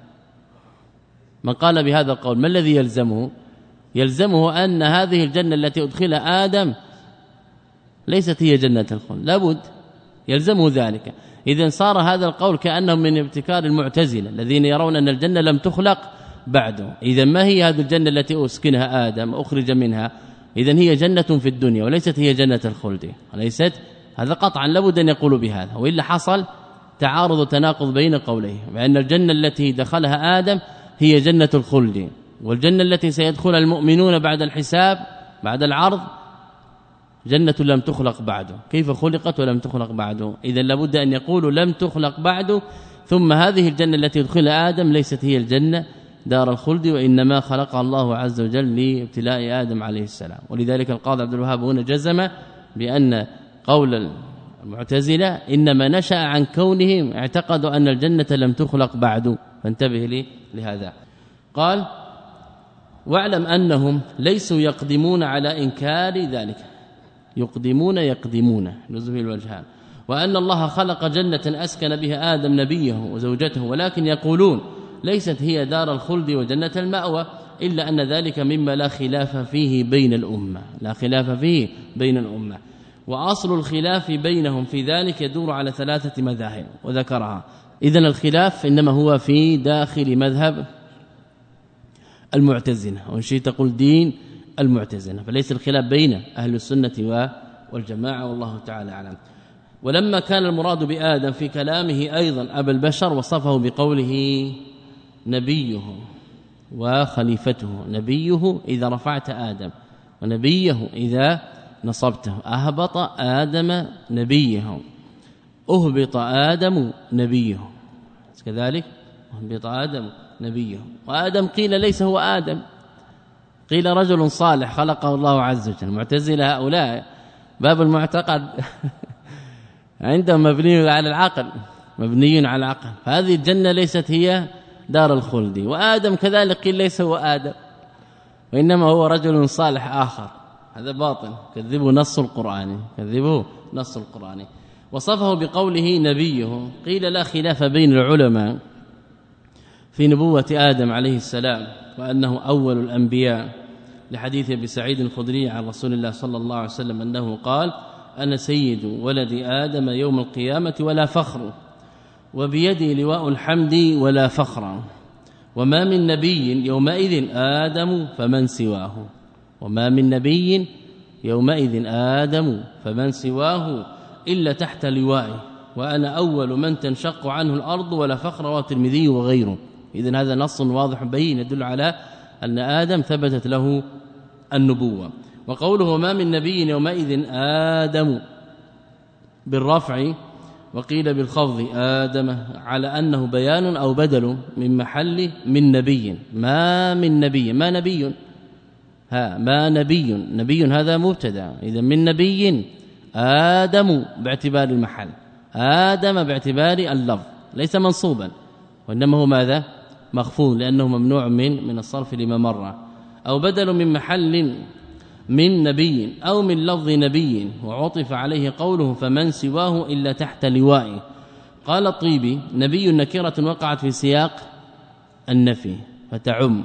من قال بهذا القول ما الذي يلزمه؟ يلزمه أن هذه الجنة التي أدخلها آدم ليست هي جنة الخلد، لابد يلزمه ذلك. إذن صار هذا القول كأنه من ابتكار المعتزلة الذين يرون أن الجنة لم تخلق بعده. إذن ما هي هذه الجنة التي أسكنها آدم أخرج منها؟ إذن هي جنة في الدنيا وليست هي جنة الخلد، وليست. هذا قطعا لابد أن يقولوا بهذا، وإلا حصل تعارض وتناقض بين قوليه، بأن الجنة التي دخلها آدم هي جنة الخلد، والجنة التي سيدخلها المؤمنون بعد الحساب بعد العرض جنة لم تخلق بعده. كيف خلقت ولم تخلق بعده؟ إذا لابد أن يقولوا لم تخلق بعده، ثم هذه الجنة التي يدخلها آدم ليست هي الجنة دار الخلد، وإنما خلقها الله عز وجل لابتلاء آدم عليه السلام. ولذلك القاضي عبد الوهاب هنا جزم بأن قول المعتزلة إنما نشأ عن كونهم اعتقدوا أن الجنة لم تخلق بعد، فانتبه لي لهذا. قال واعلم أنهم ليسوا يقدمون على إنكار ذلك، يقدمون يقدمون نزل الوجهان، وأن الله خلق جنة أسكن بها آدم نبيه وزوجته، ولكن يقولون ليست هي دار الخلد وجنة المأوى، إلا أن ذلك مما لا خلاف فيه بين الأمة، لا خلاف فيه بين الأمة. وأصل الخلاف بينهم في ذلك يدور على ثلاثة مذاهب وذكرها. إذن الخلاف إنما هو في داخل مذهب المعتزلة، وإن شئت تقول دين المعتزلة، فليس الخلاف بين أهل السنة والجماعة، والله تعالى أعلم. ولما كان المراد بآدم في كلامه أيضا أبا البشر وصفه بقوله نبيه وخليفته، نبيه إذا رفعت آدم، ونبيه إذا نصبته. أهبط آدم نبيه، أهبط آدم نبيه، كذلك أهبط آدم نبيه. وآدم قيل ليس هو آدم، قيل رجل صالح خلقه الله عز وجل. المعتزلة هؤلاء باب المعتقد عندهم مبني على العقل، مبني على العقل، فهذه الجنة ليست هي دار الخلد. وآدم كذلك قيل ليس هو آدم، وإنما هو رجل صالح آخر. هذا باطل، كذبوا نص القرآن، كذبوا نص القرآن. وصفه بقوله نبيه، قيل لا خلاف بين العلماء في نبوة آدم عليه السلام، وأنه أول الأنبياء، لحديث ابي سعيد الخدري عن رسول الله صلى الله عليه وسلم أنه قال أنا سيد ولد آدم يوم القيامة ولا فخر، وبيدي لواء الحمد ولا فخر، وما من نبي يومئذ آدم فمن سواه، وما من نبي يومئذ آدم فمن سواه إلا تحت لوائه، وأنا أول من تنشق عنه الأرض ولا فخر، رواه الترمذي وغيره. إذن هذا نص واضح بين يدل على أن آدم ثبتت له النبوة. وقوله ما من نبي يومئذ آدم بالرفع، وقيل بالخفض آدم، على أنه بيان أو بدل من محل من نبي. ما من نبي، ما نبي، ها ما نبي، نبي هذا مبتدا، إذا من نبي آدم باعتبار المحل، آدم باعتبار اللفظ، ليس منصوبا، وإنما هو ماذا؟ مخفوض، لأنه ممنوع من من الصرف لما مر. أو بدل من محل من نبي أو من لفظ نبي، وعطف عليه قوله فمن سواه إلا تحت لوائه. قال الطيبي نبي نكرة وقعت في سياق النفي فتعم،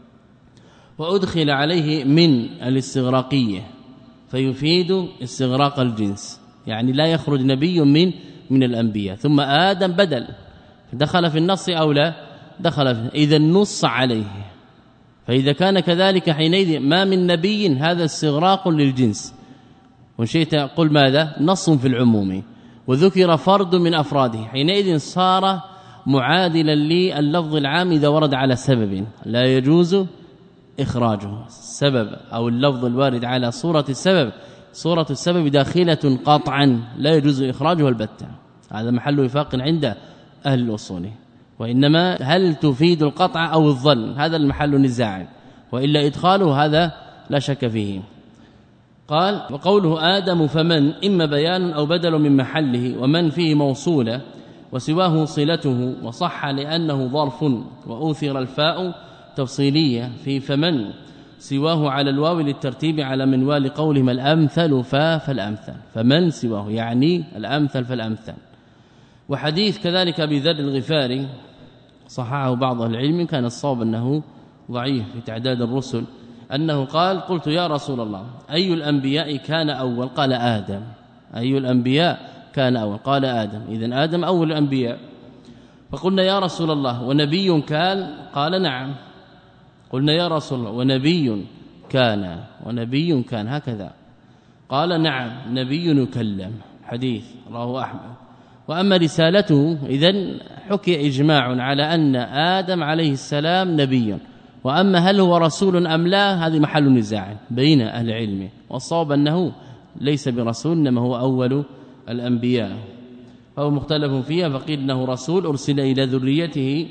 وأدخل عليه من الاستغراقية فيفيد استغراق الجنس، يعني لا يخرج نبي من من الأنبياء. ثم آدم بدل دخل في النص أو لا؟ دخل فيه إذا نص عليه. فإذا كان كذلك حينئذ ما من نبي، هذا استغراق للجنس، وشئت قل ماذا نص في العموم وذكر فرد من أفراده، حينئذ صار معادلا لللفظ العام إذا ورد على سبب لا يجوز إخراجه. السبب أو اللفظ الوارد على صورة السبب، صورة السبب داخلة قطعا لا يجوز إخراجه البتة، هذا محل وفاق عند أهل الأصول. وإنما هل تفيد القطع أو الظن، هذا المحل نزاع، وإلا إدخاله هذا لا شك فيه. قال وقوله آدم فمن إما بيان أو بدل من محله، ومن فيه موصولة وسواه صلته، وصح لأنه ظرف وأوثر الفاء تفصيلية في فمن سواه على الواو للترتيب على منوال قولهم الأمثل فا فالأمثل، فمن سواه يعني الأمثل فالأمثل. وحديث كذلك أبي ذر الغفاري صححه بعض أهل العلم، كان الصواب أنه ضعيف في تعداد الرسل، أنه قال قلت يا رسول الله أي الأنبياء كان أول؟ قال آدم. أي الأنبياء كان أول؟ قال آدم. إذن آدم أول الأنبياء. فقلنا يا رسول الله ونبي كان؟ قال نعم. قلنا يا رسول الله ونبي كان؟ ونبي كان هكذا؟ قال نعم نبي يكلم. حديث رواه أحمد. وأما رسالته إذن حكي إجماع على أن آدم عليه السلام نبي، وأما هل هو رسول أم لا هذه محل نزاع بين أهل العلم، والصواب أنه ليس برسول إنما هو أول الأنبياء، فهو مختلف فيها. فقيل أنه رسول أرسل إلى ذريته،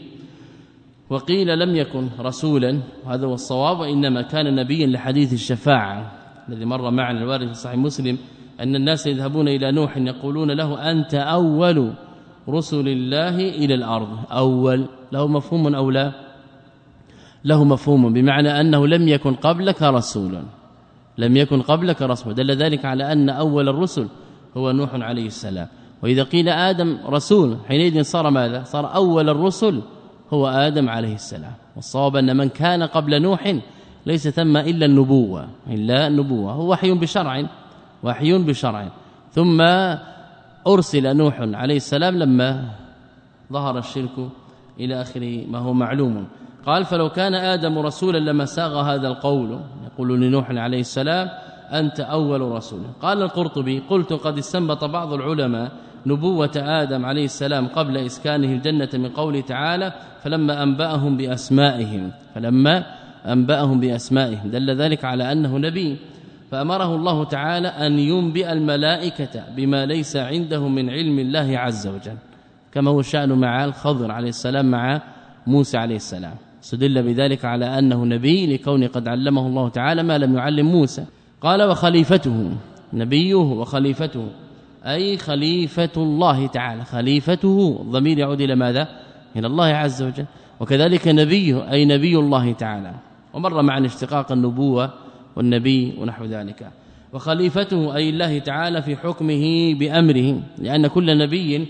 وقيل لم يكن رسولا، وهذا هو الصواب، وإنما كان نبيا لحديث الشفاعة الذي مر معنا الوارد في صحيح مسلم أن الناس يذهبون إلى نوح يقولون له أنت أول رسل الله إلى الأرض. أول له مفهوم أو لا؟ له مفهوم، بمعنى أنه لم يكن قبلك رسول، لم يكن قبلك رسول، دل ذلك على أن أول الرسل هو نوح عليه السلام. وإذا قيل آدم رسول حينئذ صار ماذا؟ صار أول الرسل هو آدم عليه السلام. والصواب أن من كان قبل نوح ليس ثم إلا النبوة، إلا النبوة هو وحي بشرع، وحي بشرع. ثم أرسل نوح عليه السلام لما ظهر الشرك إلى آخر ما هو معلوم. قال فلو كان آدم رسولا لما ساغ هذا القول، يقول لنوح عليه السلام أنت أول رسول. قال القرطبي قلت قد استنبط بعض العلماء نبوة آدم عليه السلام قبل إسكانه الجنة من قوله تعالى فلما أنبأهم بأسمائهم، فلما أنبأهم بأسمائهم دل ذلك على أنه نبي، فأمره الله تعالى أن ينبئ الملائكة بما ليس عندهم من علم الله عز وجل، كما هو الشأن مع الخضر عليه السلام مع موسى عليه السلام. استدل بذلك على أنه نبي لكون قد علمه الله تعالى ما لم يعلم موسى. قال وخليفته، نبيه وخليفته أي خليفة الله تعالى، خليفته الضمير يعود إلى ماذا؟ إلى الله عز وجل. وكذلك نبيه أي نبي الله تعالى، ومر معنا اشتقاق النبوة والنبي ونحو ذلك. وخليفته أي الله تعالى في حكمه بأمره، لأن كل نبي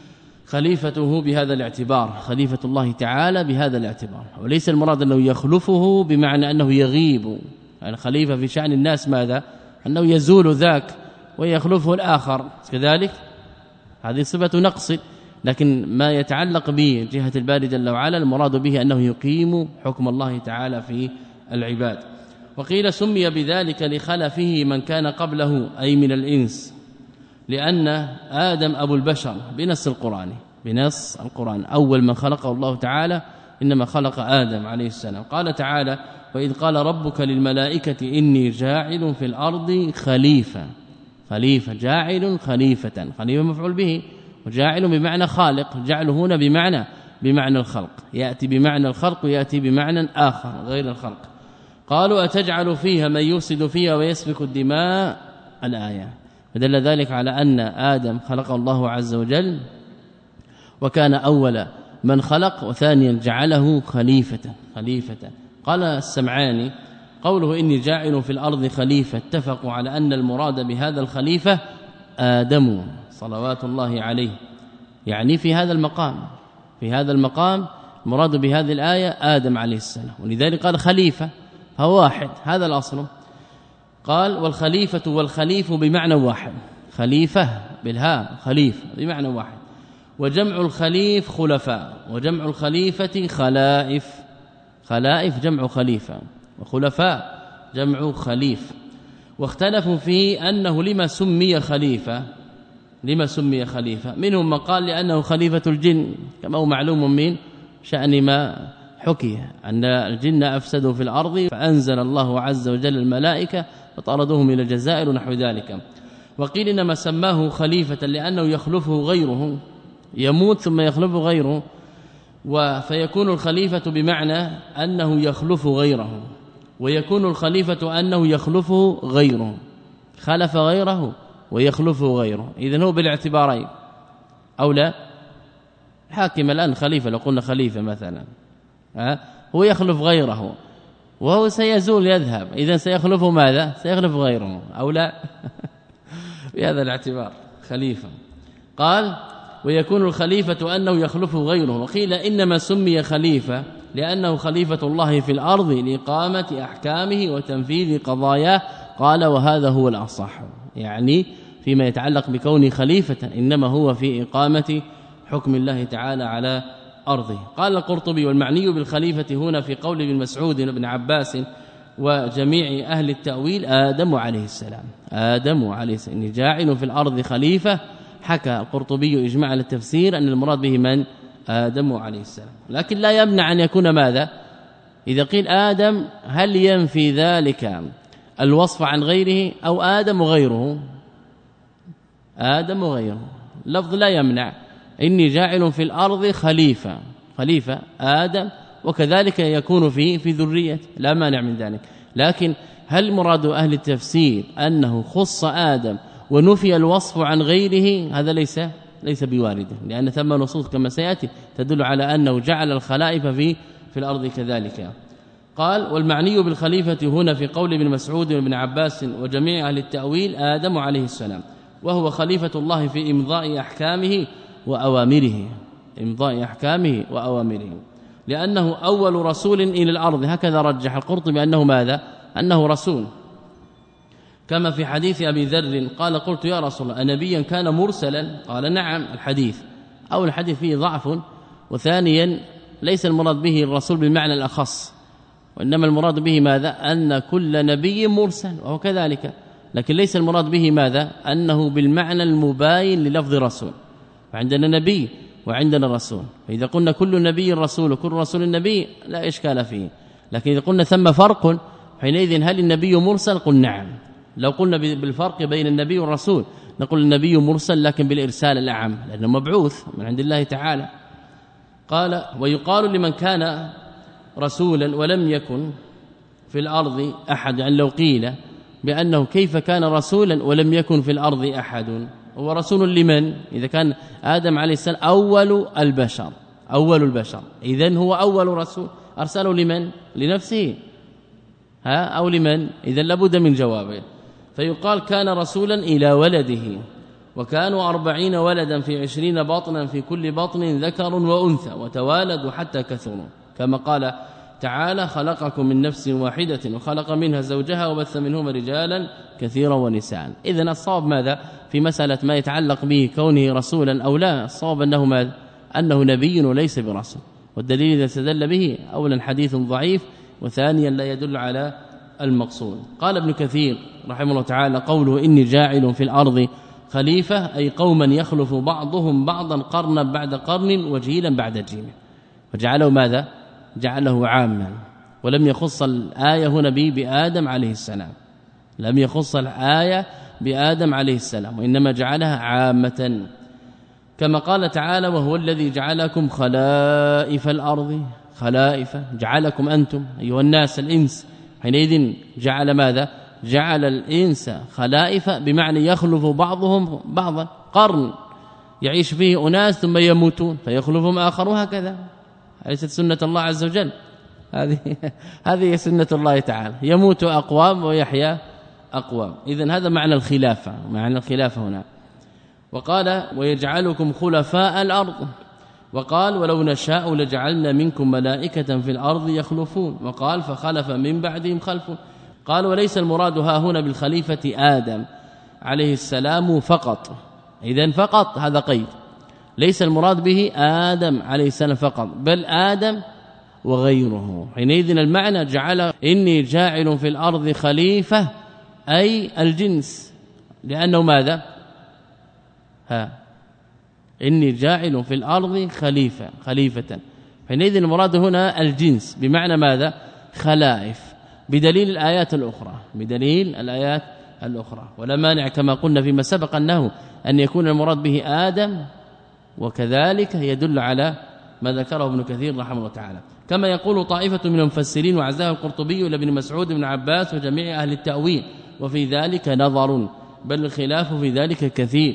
خليفته بهذا الاعتبار، خليفة الله تعالى بهذا الاعتبار، وليس المراد أنه يخلفه بمعنى أنه يغيب، يعني خليفة في شأن الناس ماذا؟ أنه يزول ذاك ويخلفه الآخر، كذلك هذه صفة نقص. لكن ما يتعلق به جهة الباري جل وعلا المراد به أنه يقيم حكم الله تعالى في العباد. وقيل سمي بذلك لخلفه من كان قبله أي من الإنس، لأن آدم أبو البشر بنص القرآن، بنص القرآن أول من خلقه الله تعالى إنما خلق آدم عليه السلام. قال تعالى وإذ قال ربك للملائكة إني جاعل في الأرض خليفة، خليفة جاعل خليفة، خليفة مفعول به، وجاعل بمعنى خالق، جعل هنا بمعنى بمعنى الخلق، يأتي بمعنى الخلق ويأتي بمعنى آخر غير الخلق. قالوا أتجعل فيها من يفسد فيها ويسفك الدماء، الآية. فدل ذلك على أن آدم خلقه الله عز وجل وكان أول من خلق، وثانيا جعله خليفة خليفة. قال السمعاني قوله إني جاعل في الأرض خليفة اتفقوا على أن المراد بهذا الخليفة آدم صلوات الله عليه، يعني في هذا المقام، في هذا المقام المراد بهذه الآية آدم عليه السلام، ولذلك قال خليفة فهو واحد، هذا الأصل. قال والخليفة والخليف بمعنى واحد، خليفة بالهاء خليفة بمعنى واحد. وجمع الخليف خلفاء وجمع الخليفة خلائف خلائف جمع خليفة وخلفاء جمع خليف. واختلفوا في أنه لما سمي خليفة لما سمي خليفة منهم من قال لأنه خليفة الجن كما هو معلوم من شأن ما حكي أن الجن أفسدوا في الأرض فأنزل الله عز وجل الملائكة فطردوهم إلى الجزائر ونحو ذلك. وقيل إنما سماه خليفة لأنه يخلفه غيره يموت ثم يخلفه غيره فيكون الخليفة بمعنى أنه يخلف غيره ويكون الخليفة أنه يخلفه غيره خلف غيره ويخلفه غيره إذن هو بالاعتبارين أو لا. حاكم الآن خليفة لو قلنا خليفة مثلا ها هو يخلف غيره وهو سيزول يذهب إذن سيخلفه ماذا سيخلف غيره أو لا بهذا الاعتبار خليفة. قال ويكون الخليفة أنه يخلفه غيره. وقيل إنما سمي خليفة لأنه خليفة الله في الأرض لإقامة أحكامه وتنفيذ قضاياه. قال وهذا هو الأصح يعني فيما يتعلق بكونه خليفة إنما هو في إقامة حكم الله تعالى على أرضه. قال القرطبي والمعني بالخليفة هنا في قول ابن مسعود وابن عباس وجميع أهل التأويل آدم عليه السلام آدم عليه السلام إني جاعل في الأرض خليفة. حكى القرطبي إجماع على التفسير أن المراد به من آدم عليه السلام لكن لا يمنع أن يكون ماذا إذا قيل آدم هل ينفي ذلك الوصف عن غيره أو آدم وغيره آدم وغيره لفظ لا يمنع إني جاعل في الأرض خليفة خليفة آدم وكذلك يكون في في ذرية لا مانع من ذلك. لكن هل مراد أهل التفسير أنه خص آدم ونفي الوصف عن غيره هذا ليس ليس بوارد لأن ثم نصوص كما سيأتي تدل على أنه جعل الخلائف في في الأرض كذلك. قال والمعني بالخليفة هنا في قول ابن مسعود وابن عباس وجميع أهل التأويل آدم عليه السلام وهو خليفة الله في إمضاء أحكامه وأوامره إمضاء أحكامه وأوامره لأنه أول رسول إلى الأرض. هكذا رجح القرطبي أنه ماذا أنه رسول كما في حديث أبي ذر قال قلت يا رسول الله أنبيا كان مرسلا قال نعم. الحديث أو الحديث فيه ضعف وثانيا ليس المراد به الرسول بالمعنى الأخص وإنما المراد به ماذا أن كل نبي مرسل وهو كذلك لكن ليس المراد به ماذا أنه بالمعنى المباين للفظ رسول. فعندنا نبي وعندنا رسول فإذا قلنا كل نبي رسول وكل رسول النبي لا إشكال فيه. لكن إذا قلنا ثم فرق حينئذ هل النبي مرسل قل نعم. لو قلنا بالفرق بين النبي والرسول نقول النبي مرسل لكن بالإرسال الأعم لأنه مبعوث من عند الله تعالى. قال ويقال لمن كان رسولا ولم يكن في الأرض أحد يعني لو قيل بأنه كيف كان رسولا ولم يكن في الأرض أحد هو رسول لمن إذا كان آدم عليه السلام أول البشر أول البشر إذن هو أول رسول أرسله لمن لنفسه ها أو لمن إذن لابد من جوابه. فيقال كان رسولا إلى ولده وكانوا أربعين ولدا في عشرين بطنا في كل بطن ذكر وأنثى وتوالدوا حتى كثروا كما قال تعالى خلقكم من نفس واحدة وخلق منها زوجها وبث منهما رجالا كثيرا ونساء. إذن الصواب ماذا في مسألة ما يتعلق به كونه رسولا أو لا الصواب أنه ماذا أنه نبي وليس برسول. والدليل إذا استدل به أولا حديث ضعيف وثانيا لا يدل على المقصود. قال ابن كثير رحمه الله تعالى قوله إني جاعل في الأرض خليفة أي قوما يخلف بعضهم بعضا قرنا بعد قرن وجيلا بعد جيل وجعله ماذا جعله عاما ولم يخص الآية هنا به بآدم عليه السلام لم يخص الآية بآدم عليه السلام وإنما جعلها عامة كما قال تعالى وهو الذي جعلكم خلائف الأرض خلائف جعلكم أنتم أيها الناس الإنس حينئذ جعل ماذا جعل الإنس خلائف بمعنى يخلف بعضهم بعضا قرن يعيش فيه أناس ثم يموتون فيخلفهم آخرون هكذا أليست سنة الله عز وجل هذه هذه سنة الله تعالى يموت أقوام ويحيى أقوام. إذن هذا معنى الخلافة معنى الخلافة هنا. وقال ويجعلكم خلفاء الأرض وقال ولو نشاء لجعلنا منكم ملائكة في الأرض يخلفون وقال فخلف من بعدهم خلف. قال وليس المراد ها هنا بالخليفة آدم عليه السلام فقط إذن فقط هذا قيد ليس المراد به آدم عليه السلام فقط بل آدم وغيره. حينئذ المعنى جعل إني جاعل في الأرض خليفة أي الجنس، لأنه ماذا ها إني جاعل في الأرض خليفة خليفة حينئذ المراد هنا الجنس بمعنى ماذا خلائف، بدليل الآيات الأخرى بدليل الآيات الأخرى. ولا مانع كما قلنا فيما سبق أنه أن يكون المراد به آدم، وكذلك يدل على ما ذكره ابن كثير رحمه الله تعالى. كما يقول طائفة من المفسرين وعزاه القرطبي لابن مسعود بن عباس وجميع أهل التأويل وفي ذلك نظر بل الخلاف في ذلك كثير،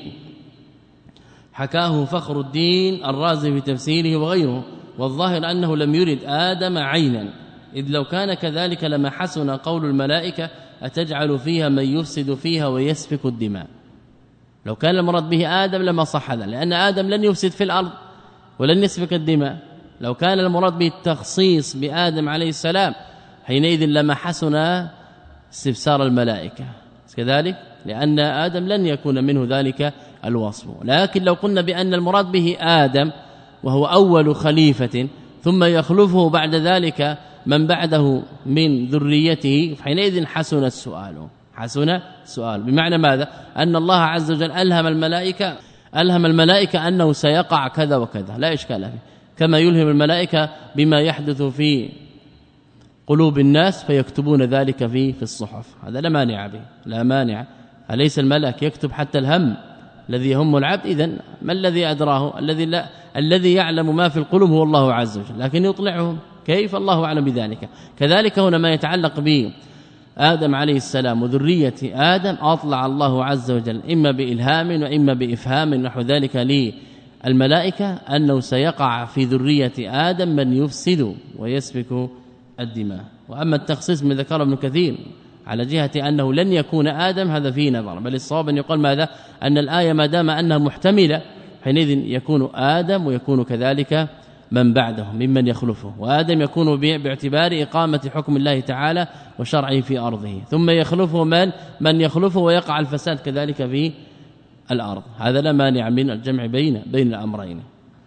حكاه فخر الدين الرازي في تفسيره وغيره. والظاهر أنه لم يرد آدم عينا، إذ لو كان كذلك لما حسن قول الملائكة أتجعل فيها من يفسد فيها ويسفك الدماء. لو كان المراد به آدم لما صح هذا، لأن آدم لن يفسد في الأرض ولن يسفك الدماء. لو كان المراد به التخصيص بآدم عليه السلام حينئذ لما حسن استفسار الملائكة كذلك، لأن آدم لن يكون منه ذلك الوصف. لكن لو قلنا بأن المراد به آدم وهو أول خليفة ثم يخلفه بعد ذلك من بعده من ذريته حينئذ حسن السؤال حسن السؤال بمعنى ماذا أن الله عز وجل ألهم الملائكة ألهم الملائكة أنه سيقع كذا وكذا لا إشكال فيه، كما يلهم الملائكة بما يحدث في قلوب الناس فيكتبون ذلك في في الصحف. هذا لا مانع به لا مانع. أليس الملك يكتب حتى الهم الذي يهم العبد؟ إذن ما الذي أدراه؟ الذي لا الذي يعلم ما في القلوب هو الله عز وجل، لكن يطلعهم كيف؟ الله أعلم بذلك. كذلك هنا ما يتعلق به آدم عليه السلام وذرية آدم أطلع الله عز وجل إما بإلهام وإما بإفهام نحو ذلك للملائكة أنه سيقع في ذرية آدم من يفسد ويسفك الدماء. وأما التخصيص من ذكر ابن كثير على جهة أنه لن يكون آدم هذا فيه نظر، بل الصواب أن يقال ماذا أن الآية ما دام أنها محتملة حينئذ يكون آدم ويكون كذلك من بعده ممن يخلفه، وآدم يكون باعتبار إقامة حكم الله تعالى وشرعه في أرضه، ثم يخلفه من من يخلفه ويقع الفساد كذلك في الأرض. هذا لا مانع من الجمع بين بين الأمرين.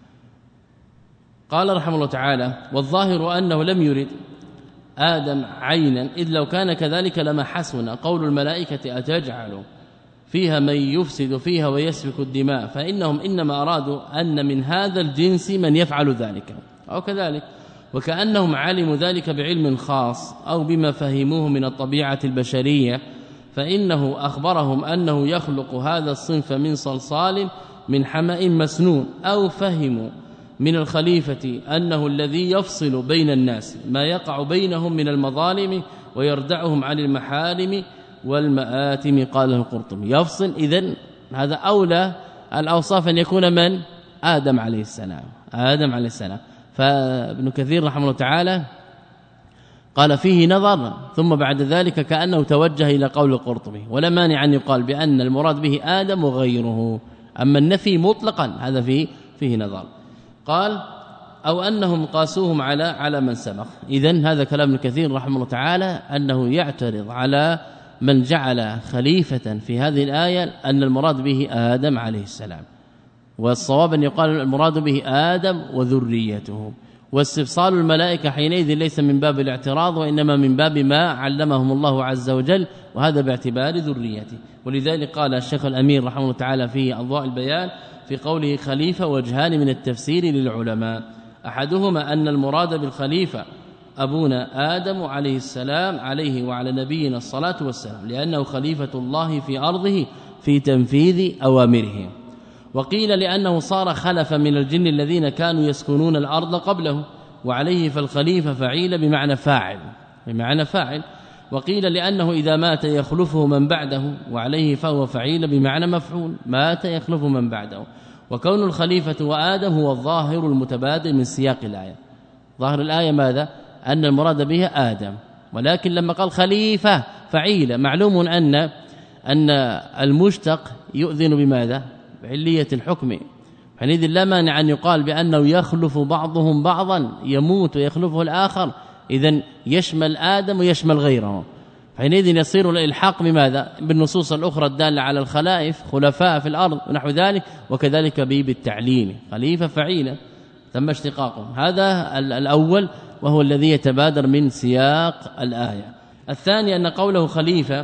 قال رحمه الله تعالى والظاهر أنه لم يرد آدم عينا، إذ لو كان كذلك لما حسن قول الملائكة أتجعل فيها من يفسد فيها ويسفك الدماء، فإنهم إنما أرادوا أن من هذا الجنس من يفعل ذلك أو كذلك، وكأنهم علموا ذلك بعلم خاص أو بما فهموه من الطبيعة البشرية، فإنه أخبرهم أنه يخلق هذا الصنف من صلصال من حمأ مسنون، أو فهموا من الخليفة أنه الذي يفصل بين الناس ما يقع بينهم من المظالم ويردعهم عن المحارم والمآتم. قال القرطبي يفصل، إذن هذا أولى الأوصاف أن يكون من آدم عليه السلام آدم عليه السلام. فابن كثير رحمه الله تعالى قال فيه نظر، ثم بعد ذلك كأنه توجه إلى قول القرطبي. ولا مانع أن يقال بأن المراد به آدم وغيره، أما النفي مطلقا هذا فيه فيه نظر. قال أو أنهم قاسوهم على على من سبق. إذن هذا كلام ابن كثير رحمه الله تعالى أنه يعترض على من جعل خليفة في هذه الآية أن المراد به آدم عليه السلام، والصواب أن يقال المراد به آدم وذريته. واستفصال الملائكة حينئذ ليس من باب الاعتراض وإنما من باب ما علمهم الله عز وجل، وهذا باعتبار ذريته. ولذلك قال الشيخ الأمير رحمه الله تعالى في أضواء البيان في قوله خليفة وجهان من التفسير للعلماء، أحدهما أن المراد بالخليفة أبونا آدم عليه السلام عليه وعلى نبينا الصلاة والسلام، لأنه خليفة الله في أرضه في تنفيذ أوامره. وقيل لأنه صار خلفا من الجن الذين كانوا يسكنون الأرض قبله، وعليه فالخليفة فعيل بمعنى فاعل بمعنى فاعل. وقيل لأنه إذا مات يخلفه من بعده، وعليه فهو فعيل بمعنى مفعول، مات يخلف من بعده. وكون الخليفة وآدم هو الظاهر المتبادل من سياق الآية. ظاهر الآية ماذا؟ أن المراد بها آدم، ولكن لما قال خليفة فعيل معلوم أن أن المشتق يؤذن بماذا؟ بعلية الحكم، حينئذ لا مانع أن يقال بأنه يخلف بعضهم بعضا، يموت ويخلفه الآخر، إذن يشمل آدم ويشمل غيره. حينئذ يصير الالحاق بماذا؟ بالنصوص الأخرى الدالة على الخلائف خلفاء في الأرض ونحو ذلك، وكذلك بالتعليل خليفة فعيلة تم اشتقاقهم. هذا الأول وهو الذي يتبادر من سياق الآية. الثاني أن قوله خليفة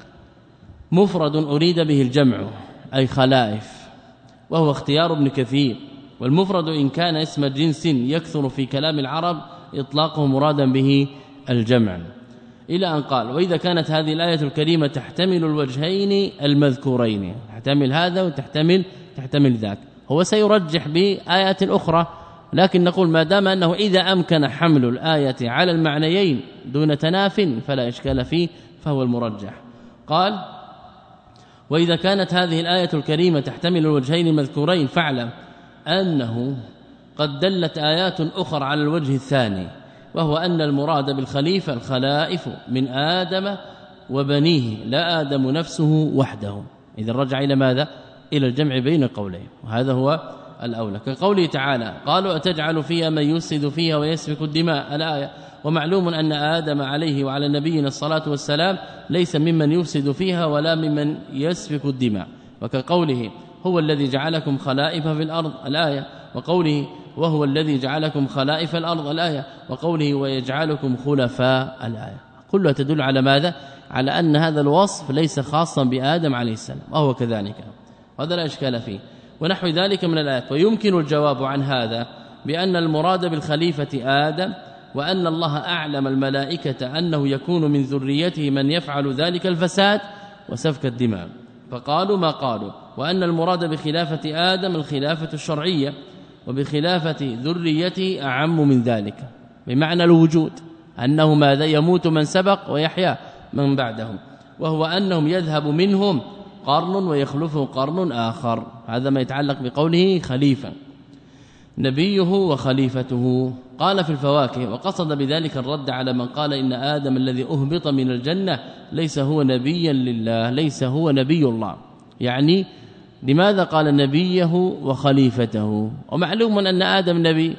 مفرد أريد به الجمع أي خلائف، وهو اختيار ابن كثير. والمفرد إن كان اسم جنس يكثر في كلام العرب إطلاقه مرادا به الجمع، إلى أن قال وإذا كانت هذه الآية الكريمة تحتمل الوجهين المذكورين، تحتمل هذا وتحتمل تحتمل ذاك. هو سيرجح بآيات أخرى، لكن نقول ما دام أنه إذا أمكن حمل الآية على المعنيين دون تناف فلا إشكال فيه فهو المرجح. قال وإذا كانت هذه الآية الكريمة تحتمل الوجهين المذكورين فاعلم أنه قد دلت آيات أخرى على الوجه الثاني، وهو أن المراد بالخليفة الخلائف من آدم وبنيه لا آدم نفسه وحده. إذا رجع إلى ماذا؟ إلى الجمع بين قولين، وهذا هو الأولى. كقوله تعالى قالوا أتجعل فيها من يفسد فيها ويسفك الدماء الآية. ومعلوم أن آدم عليه وعلى نبينا الصلاة والسلام ليس ممن يفسد فيها ولا ممن يسفك الدماء. وكقوله هو الذي جعلكم خلائف في الأرض الآية، وقوله وهو الذي جعلكم خلائف الأرض الآية، وقوله ويجعلكم خلفاء الآية. كلها تدل على ماذا؟ على أن هذا الوصف ليس خاصا بآدم عليه السلام، وهو كذلك، هذا لا إشكال فيه. ونحو ذلك من الآيات. ويمكن الجواب عن هذا بأن المراد بالخليفة آدم، وأن الله أعلم الملائكة أنه يكون من ذريته من يفعل ذلك الفساد وسفك الدماء، فقالوا ما قالوا. وأن المراد بخلافة آدم الخلافة الشرعية، وبخلافة ذريته أعم من ذلك، بمعنى الوجود، أنه ماذا؟ يموت من سبق ويحيا من بعدهم، وهو أنهم يذهب منهم قرن ويخلفه قرن آخر. هذا ما يتعلق بقوله خليفة نبيه وخليفته. قال في الفواكه وقصد بذلك الرد على من قال إن آدم الذي أهبط من الجنة ليس هو نبيا لله، ليس هو نبي الله. يعني لماذا قال نبيه وخليفته؟ ومعلوم أن آدم نبي،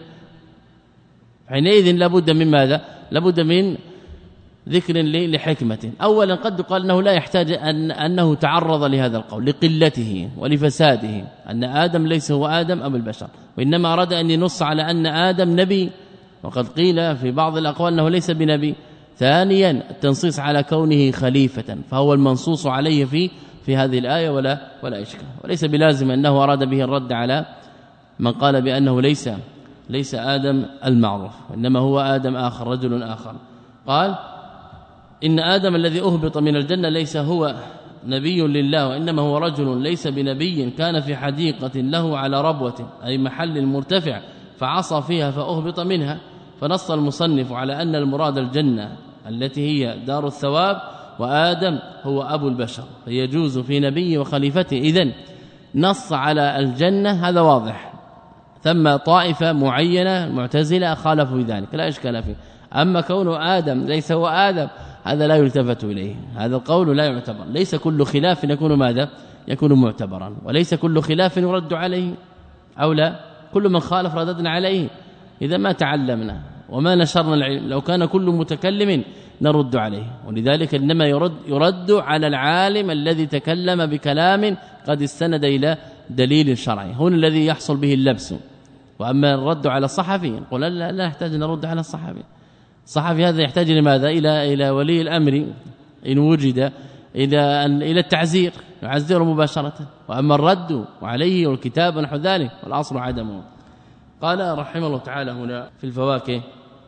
حينئذ لابد من ماذا؟ لابد من ذكر لحكمة. أولا قد قال أنه لا يحتاج أن أنه تعرض لهذا القول لقلته ولفساده، أن آدم ليس هو آدم أبو البشر، وإنما أراد أن ينص على أن آدم نبي، وقد قيل في بعض الأقوال أنه ليس بنبي. ثانيا التنصيص على كونه خليفة، فهو المنصوص عليه في في هذه الآية ولا ولا إشكال، وليس بلازم أنه أراد به الرد على من قال بأنه ليس ليس آدم المعروف، وإنما هو آدم آخر، رجل آخر. قال إن آدم الذي أهبط من الجنة ليس هو نبي لله، وإنما هو رجل ليس بنبي كان في حديقة له على ربوة أي محل مرتفع فعصى فيها فأهبط منها. فنص المصنف على أن المراد الجنة التي هي دار الثواب، وآدم هو أبو البشر، فيجوز في نبي وخليفته. إذن نص على الجنة، هذا واضح. ثم طائفة معينة معتزلة خالفوا ذلك، لا إشكال فيه. أما كون آدم ليس هو آدم هذا لا يلتفت إليه، هذا القول لا يعتبر. ليس كل خلاف يكون ماذا؟ يكون معتبرا، وليس كل خلاف يرد عليه، أو لا كل من خالف رددنا عليه. إذا ما تعلمنا وما نشرنا العلم لو كان كل متكلم نرد عليه، ولذلك إنما يرد, يرد على العالم الذي تكلم بكلام قد استند إلى دليل شرعي، هنا الذي يحصل به اللبس. وأما الرد على الصحفي نقول لا, لا يحتاج نرد على الصحفي، الصحفي هذا يحتاج لماذا؟ إلى إلى ولي الأمر إن وجد، إلى إلى التعزير يعزره مباشرة. وأما الرد وعليه والكتاب ونحو ذلك والأصل عدمه. قال رحمه الله تعالى هنا في الفواكه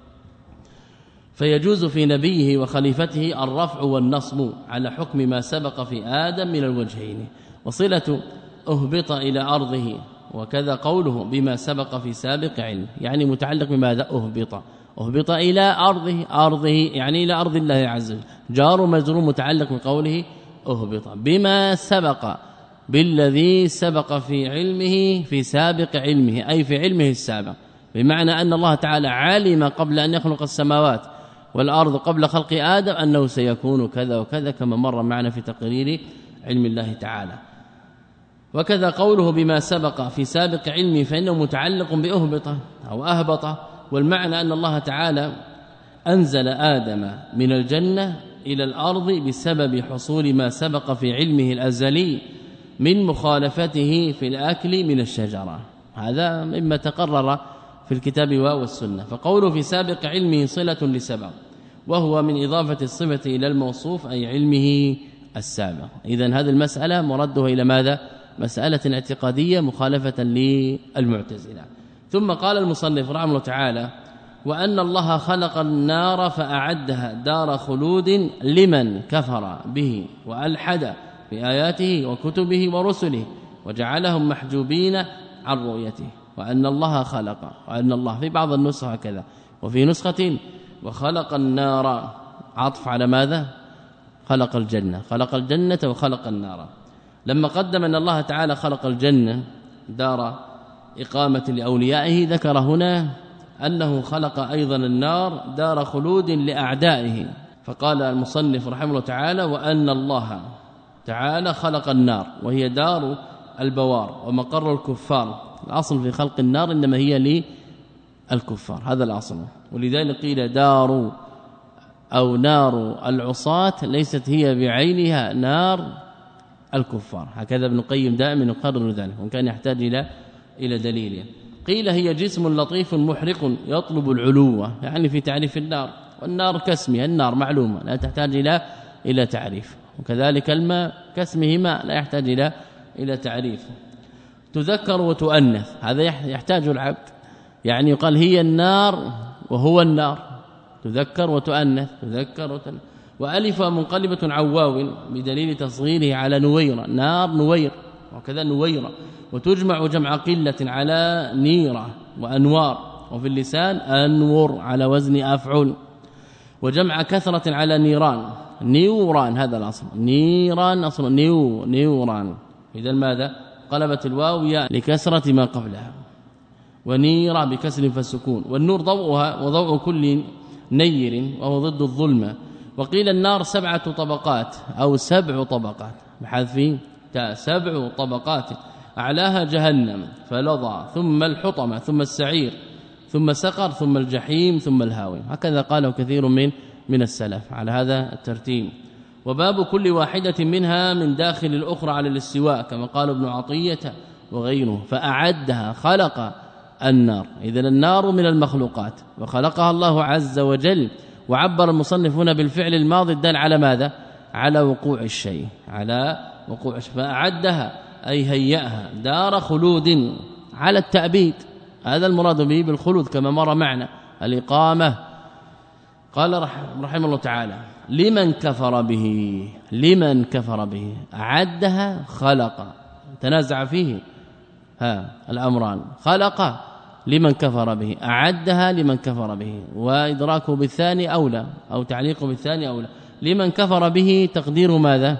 فيجوز في نبيه وخليفته الرفع والنصب على حكم ما سبق في آدم من الوجهين، وصلة أهبط إلى أرضه، وكذا قوله بما سبق في سابق علم، يعني متعلق بماذا؟ أهبط أهبط إلى أرضه، أرضه يعني إلى أرض الله عز وجل، جار مجرور متعلق بقوله أهبط بما سبق، بالذي سبق في علمه في سابق علمه، أي في علمه السابق، بمعنى أن الله تعالى علم قبل أن يخلق السماوات والأرض قبل خلق آدم أنه سيكون كذا وكذا، كما مر معنا في تقرير علم الله تعالى. وكذا قوله بما سبق في سابق علمه فإنه متعلق بأهبط أو أهبط، والمعنى أن الله تعالى أنزل آدم من الجنة إلى الأرض بسبب حصول ما سبق في علمه الأزلي من مخالفته في الأكل من الشجرة. هذا مما تقرر في الكتاب والسنة. فقوله في سابق علمه صلة لسبق، وهو من إضافة الصفة إلى الموصوف أي علمه السابق. إذن هذه المسألة مردها إلى ماذا؟ مسألة اعتقادية مخالفة للمعتزلة. ثم قال المصنف رحمه الله تعالى: وأن الله خلق النار فأعدها دار خلود لمن كفر به وألحد في آياته وكتبه ورسله وجعلهم محجوبين عن رؤيته. وأن الله خلق، وأن الله في بعض النسخ هكذا، وفي نسخة وخلق النار عطف على ماذا؟ خلق الجنة، خلق الجنة وخلق النار. لما قدم أن الله تعالى خلق الجنة دار إقامة لأوليائه، ذكر هنا أنه خلق أيضا النار دار خلود لأعدائه. فقال المصنف رحمه الله تعالى: وأن الله تعالى خلق النار وهي دار البوار ومقر الكفار. الأصل في خلق النار إنما هي للكفار، هذا الأصل. ولذلك قيل دار أو نار العصاة ليست هي بعينها نار الكفار، هكذا ابن القيم دائما يقرر ذلك وان كان يحتاج إلى إلى دليل. قيل هي جسم لطيف محرق يطلب العلو، يعني في تعريف النار، والنار كاسمها النار معلومة لا تحتاج إلى إلى تعريف، وكذلك الماء كاسمه ماء لا يحتاج إلى إلى تعريف. تذكر وتؤنث، هذا يحتاج العبد، يعني يقال هي النار وهو النار، تذكر وتؤنث، تذكر وتؤنث. وألف منقلبة عواو بدليل تصغيره على نويرة، نار نوير، وكذا نويرة. وتجمع جمع قلة على نيرة وأنوار، وفي اللسان أنور على وزن أفعل. وجمع كثرة على نيران، نيوران، هذا الأصل، نيران أصل نيو نيوران. إذا ماذا؟ قلبت الواو ياء لكسرة ما قبلها، ونيرة بكسر فالسكون. والنور ضوءها وضوء كل نير وهو ضد الظلمة. وقيل النار سبعة طبقات أو سبع طبقات بحذف تاء، سبع طبقات، أعلاها جهنم فلظى ثم الحطمة ثم السعير ثم سقر ثم الجحيم ثم الهاوي. هكذا قاله كثير من من السلف على هذا الترتيب. وباب كل واحدة منها من داخل الأخرى على الاستواء، كما قال ابن عطية وغيره. فأعدها، خلق النار، إذن النار من المخلوقات وخلقها الله عز وجل. وعبر المصنف هنا بالفعل الماضي الدال على ماذا؟ على وقوع الشيء، على وقوع الشيء. فأعدها أي هيئها دار خلود على التأبيد، هذا المراد به بالخلود كما مر معنا الإقامة. قال رحمه الله تعالى: لمن كفر به، لمن كفر به، أعدها، خلق، تنازع فيه ها الأمران، خلق لمن كفر به، أعدها لمن كفر به. وإدراكه بالثاني أولى أو تعليقه بالثاني أولى. لمن كفر به تقدير ماذا؟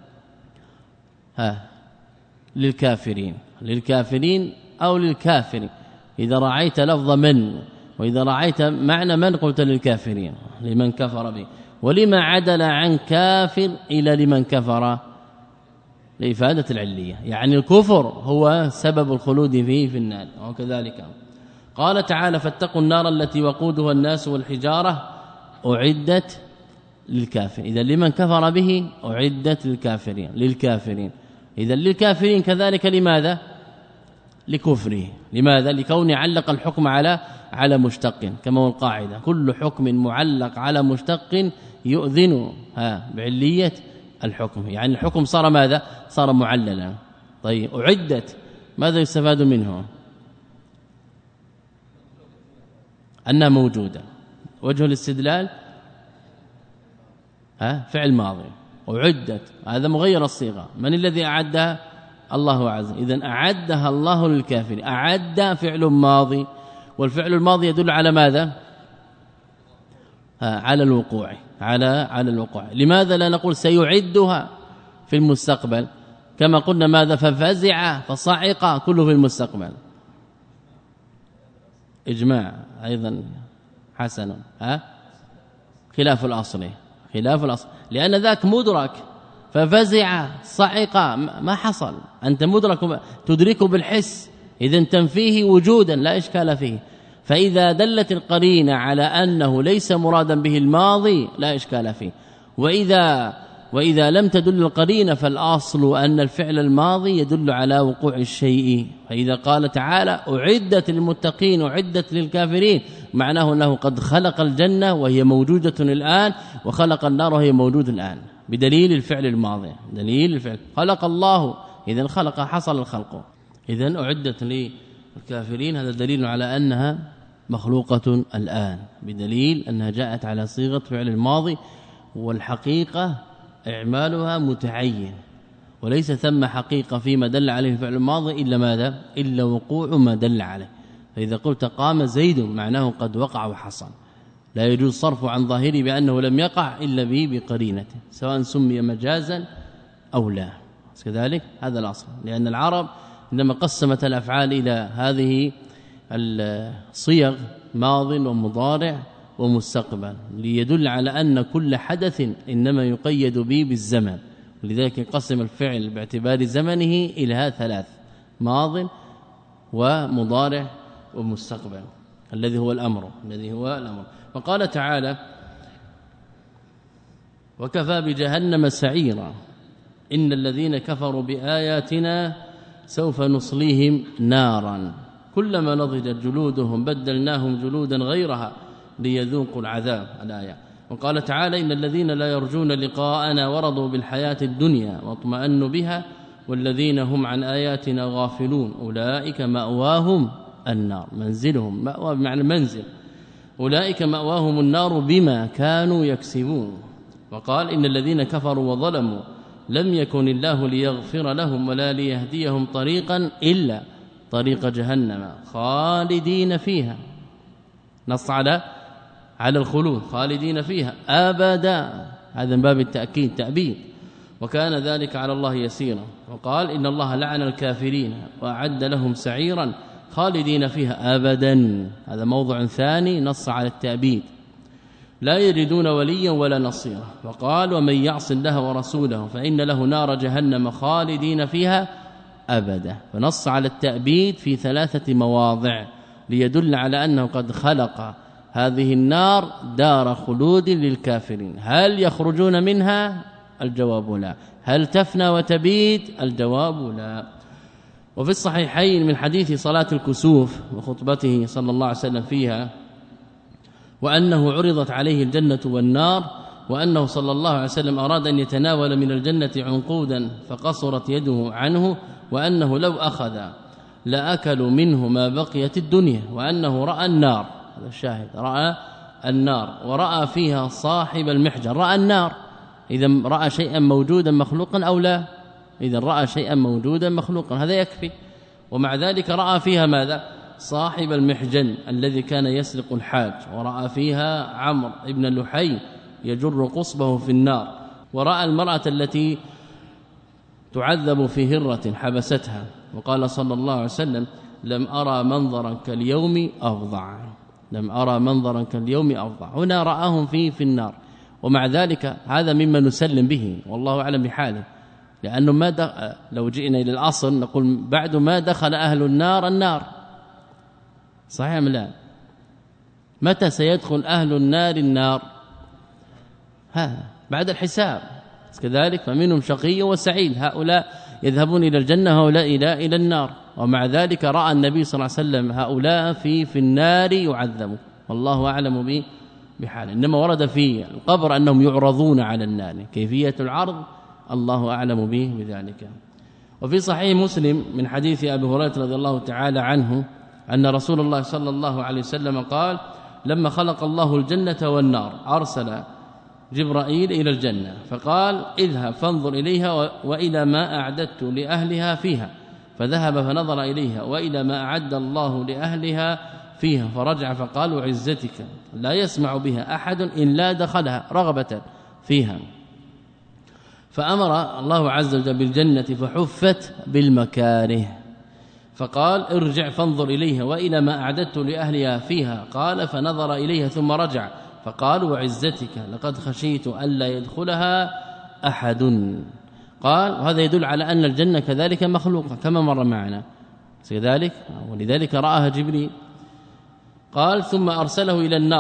ها للكافرين، للكافرين أو للكافر، إذا رعيت لفظ من، وإذا رعيت معنى من قلت للكافرين، لمن كفر به. ولما عدل عن كافر إلى لمن كفر لإفادة العلية، يعني الكفر هو سبب الخلود فيه في النار. وكذلك قال تعالى: فاتقوا النار التي وقودها الناس والحجارة أعدت للكافر. إذا لمن كفر به أعدت للكافرين، للكافرين. إذا للكافرين كذلك، لماذا؟ لكفره. لماذا؟ لكون علق الحكم على على مشتق، كما هو القاعدة: كل حكم معلق على مشتق يؤذن ها بعلية الحكم، يعني الحكم صار ماذا؟ صار معللا. طيب أعدت، ماذا يستفاد منه؟ أنها موجودة. وجه الاستدلال ها فعل ماضي، أعدت، هذا مغير الصيغة. من الذي أعدها؟ الله عز وجل. إذن أعدها الله للكافر. أعد فعل ماضي، والفعل الماضي يدل على ماذا؟ ها على الوقوع، على على الوقوع. لماذا لا نقول سيعدها في المستقبل كما قلنا ماذا؟ ففزع فصعق، كله في المستقبل. إجماع أيضا حسن، ها خلاف الأصل، خلاف الأصل، لأن ذاك مدرك، ففزع صعق ما حصل، أنت مدرك تدركه بالحس، إذن تنفيه وجودا لا إشكال فيه. فإذا دلت القرينة على أنه ليس مرادا به الماضي لا إشكال فيه. وإذا وإذا لم تدل القرينة فالأصل أن الفعل الماضي يدل على وقوع الشيء. فإذا قال تعالى أعدت للمتقين أعدت للكافرين معناه أنه قد خلق الجنة وهي موجودة الآن وخلق النار وهي موجودة الآن بدليل الفعل الماضي. دليل الفعل خلق الله إذا خلق حصل الخلق، إذا أعدت للكافرين هذا دليل على أنها مخلوقة الآن بدليل أنها جاءت على صيغة فعل الماضي، والحقيقة إعمالها متعين وليس ثم حقيقة فيما دل عليه الفعل الماضي إلا ماذا؟ إلا وقوع ما دل عليه. فإذا قلت قام زيد معناه قد وقع وحصل، لا يجوز صرف عن ظاهره بأنه لم يقع إلا به بقرينته سواء سمي مجازا أو لا. كذلك هذا الأصل، لأن العرب عندما قسمت الأفعال إلى هذه الصيغ ماض ومضارع ومستقبل ليدل على أن كل حدث إنما يقيد به بالزمن، ولذلك يقسم الفعل باعتبار زمنه إلى ثلاث: ماض ومضارع ومستقبل الذي هو الأمر الذي هو الأمر. وقال تعالى وكفى بجهنم سعيرا إن الذين كفروا بآياتنا سوف نصليهم نارا كلما نضجت جلودهم بدلناهم جلودا غيرها ليذوقوا العذاب الآية. وقال تعالى إن الذين لا يرجون لقاءنا ورضوا بالحياة الدنيا واطمأنوا بها والذين هم عن آياتنا غافلون أولئك مأواهم النار. منزلهم مأوى بمعنى منزل، أولئك مأواهم النار بما كانوا يكسبون. وقال إن الذين كفروا وظلموا لم يكن الله ليغفر لهم ولا ليهديهم طريقا إلا طريق جهنم خالدين فيها، نص على على الخلود خالدين فيها أبدا، هذا من باب التأكيد تأبيد، وكان ذلك على الله يسيرا. وقال إن الله لعن الكافرين وأعد لهم سعيرا خالدين فيها أبدا، هذا موضع ثاني نص على التأبيد، لا يجدون وليا ولا نصيرا. وقال ومن يعص الله ورسوله فإن له نار جهنم خالدين فيها أبدا، فنص على التأبيد في ثلاثة مواضع ليدل على أنه قد خلق هذه النار دار خلود للكافرين. هل يخرجون منها؟ الجواب لا. هل تفنى وتبيد؟ الجواب لا. وفي الصحيحين من حديث صلاة الكسوف وخطبته صلى الله عليه وسلم فيها وأنه عرضت عليه الجنة والنار، وأنه صلى الله عليه وسلم أراد أن يتناول من الجنة عنقودا فقصرت يده عنه، وأنه لو أخذ لأكلوا منه ما بقيت الدنيا، وأنه رأى النار، هذا الشاهد، رأى النار ورأى فيها صاحب المحجر. رأى النار، إذا رأى شيئا موجودا مخلوقا أو لا؟ إذا رأى شيئا موجودا مخلوقا هذا يكفي. ومع ذلك رأى فيها ماذا؟ صاحب المحجن الذي كان يسرق الحاج، ورأى فيها عمرو ابن اللحي يجر قصبه في النار، ورأى المرأة التي تعذب في هرة حبستها، وقال صلى الله عليه وسلم لم أرى منظرا كاليوم أفظع، لم أرى منظرا كاليوم أفظع. هنا رآهم فيه في النار، ومع ذلك هذا مما نسلم به والله أعلم بحاله، لأنه ما دخل لو جئنا إلى الأصل نقول بعد ما دخل أهل النار النار، صحيح أم لا؟ متى سيدخل أهل النار النار؟ ها بعد الحساب كذلك، فمنهم شقي وسعيد، هؤلاء يذهبون إلى الجنة هؤلاء إلى إلى النار. ومع ذلك رأى النبي صلى الله عليه وسلم هؤلاء في في النار يعذبوا، والله أعلم به بحاله. إنما ورد في القبر أنهم يعرضون على النار، كيفية العرض الله أعلم به بذلك. وفي صحيح مسلم من حديث أبي هريرة رضي الله تعالى عنه أن رسول الله صلى الله عليه وسلم قال لما خلق الله الجنة والنار أرسل جبرائيل إلى الجنة فقال اذهب فانظر إليها وإلى ما أعددت لأهلها فيها، فذهب فنظر إليها وإلى ما أعد الله لأهلها فيها، فرجع فقال وعزتك لا يسمع بها أحد إلا دخلها رغبة فيها. فأمر الله عز وجل بالجنة فحفت بالمكاره، فقال ارجع فانظر إليها وإلى ما أعددت لأهلها فيها، قال فنظر إليها ثم رجع فقال وعزتك لقد خشيت ألا يدخلها أحد. قال وهذا يدل على أن الجنة كذلك مخلوقة كما مر معنا كذلك، ولذلك رآها جبريل. قال ثم أرسله إلى النار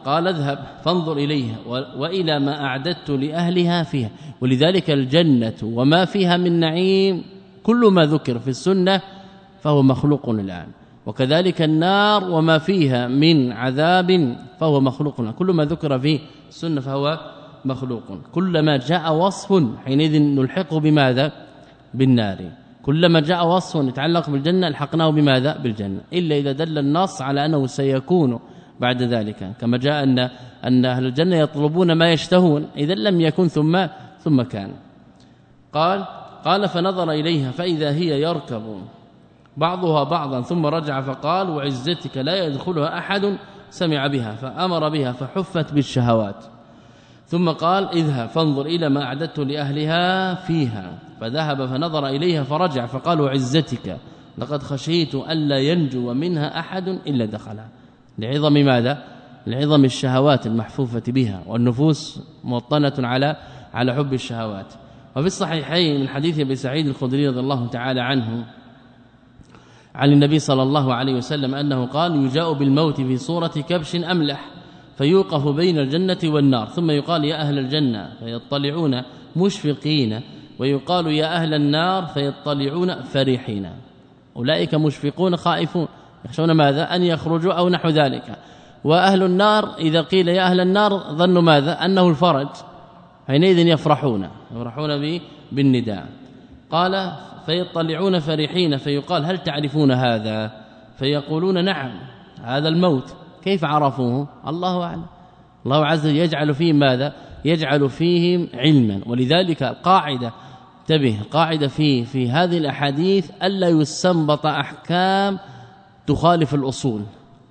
قال اذهب فانظر إليها وإلى ما أعددت لأهلها فيها. ولذلك الجنة وما فيها من نعيم كل ما ذكر في السنة فهو مخلوق الآن، وكذلك النار وما فيها من عذاب فهو مخلوق الآن. كل ما ذكر في السنة فهو مخلوق. كلما جاء وصف حينئذ نلحقه بماذا؟ بالنار. كلما جاء وصف يتعلق بالجنة الحقناه بماذا؟ بالجنة، إلا إذا دل النص على أنه سيكون بعد ذلك، كما جاء أن أن أهل الجنة يطلبون ما يشتهون، إذا لم يكن ثم ثم كان. قال قال فنظر إليها فإذا هي يركب بعضها بعضا ثم رجع فقال وعزتك لا يدخلها أحد سمع بها، فأمر بها فحفت بالشهوات. ثم قال اذهب فانظر إلى ما أعددت لأهلها فيها، فذهب فنظر إليها فرجع فقال وعزتك لقد خشيت ألا ينجو منها أحد إلا دخلها، لعظم ماذا؟ لعظم الشهوات المحفوفة بها، والنفوس موطنة على على حب الشهوات. وفي الصحيحين من حديث ابي سعيد الخدري رضي الله تعالى عنه عن النبي صلى الله عليه وسلم أنه قال يجاء بالموت في صورة كبش أملح فيوقف بين الجنة والنار، ثم يقال يا أهل الجنة فيطلعون مشفقين، ويقال يا أهل النار فيطلعون فرحين. أولئك مشفقون خائفون يخشون ماذا؟ أن يخرجوا أو نحو ذلك. وأهل النار إذا قيل يا أهل النار ظنوا ماذا؟ أنه الفرج، حينئذ يفرحون يفرحون بالنداء. قال فيطلعون فرحين فيقال هل تعرفون هذا؟ فيقولون نعم هذا الموت. كيف عرفوه؟ الله أعلم. الله عز وجل يجعل فيهم ماذا؟ يجعل فيهم علما. ولذلك القاعدة انتبه قاعدة في في هذه الأحاديث ألا يستنبط أحكام تخالف الأصول.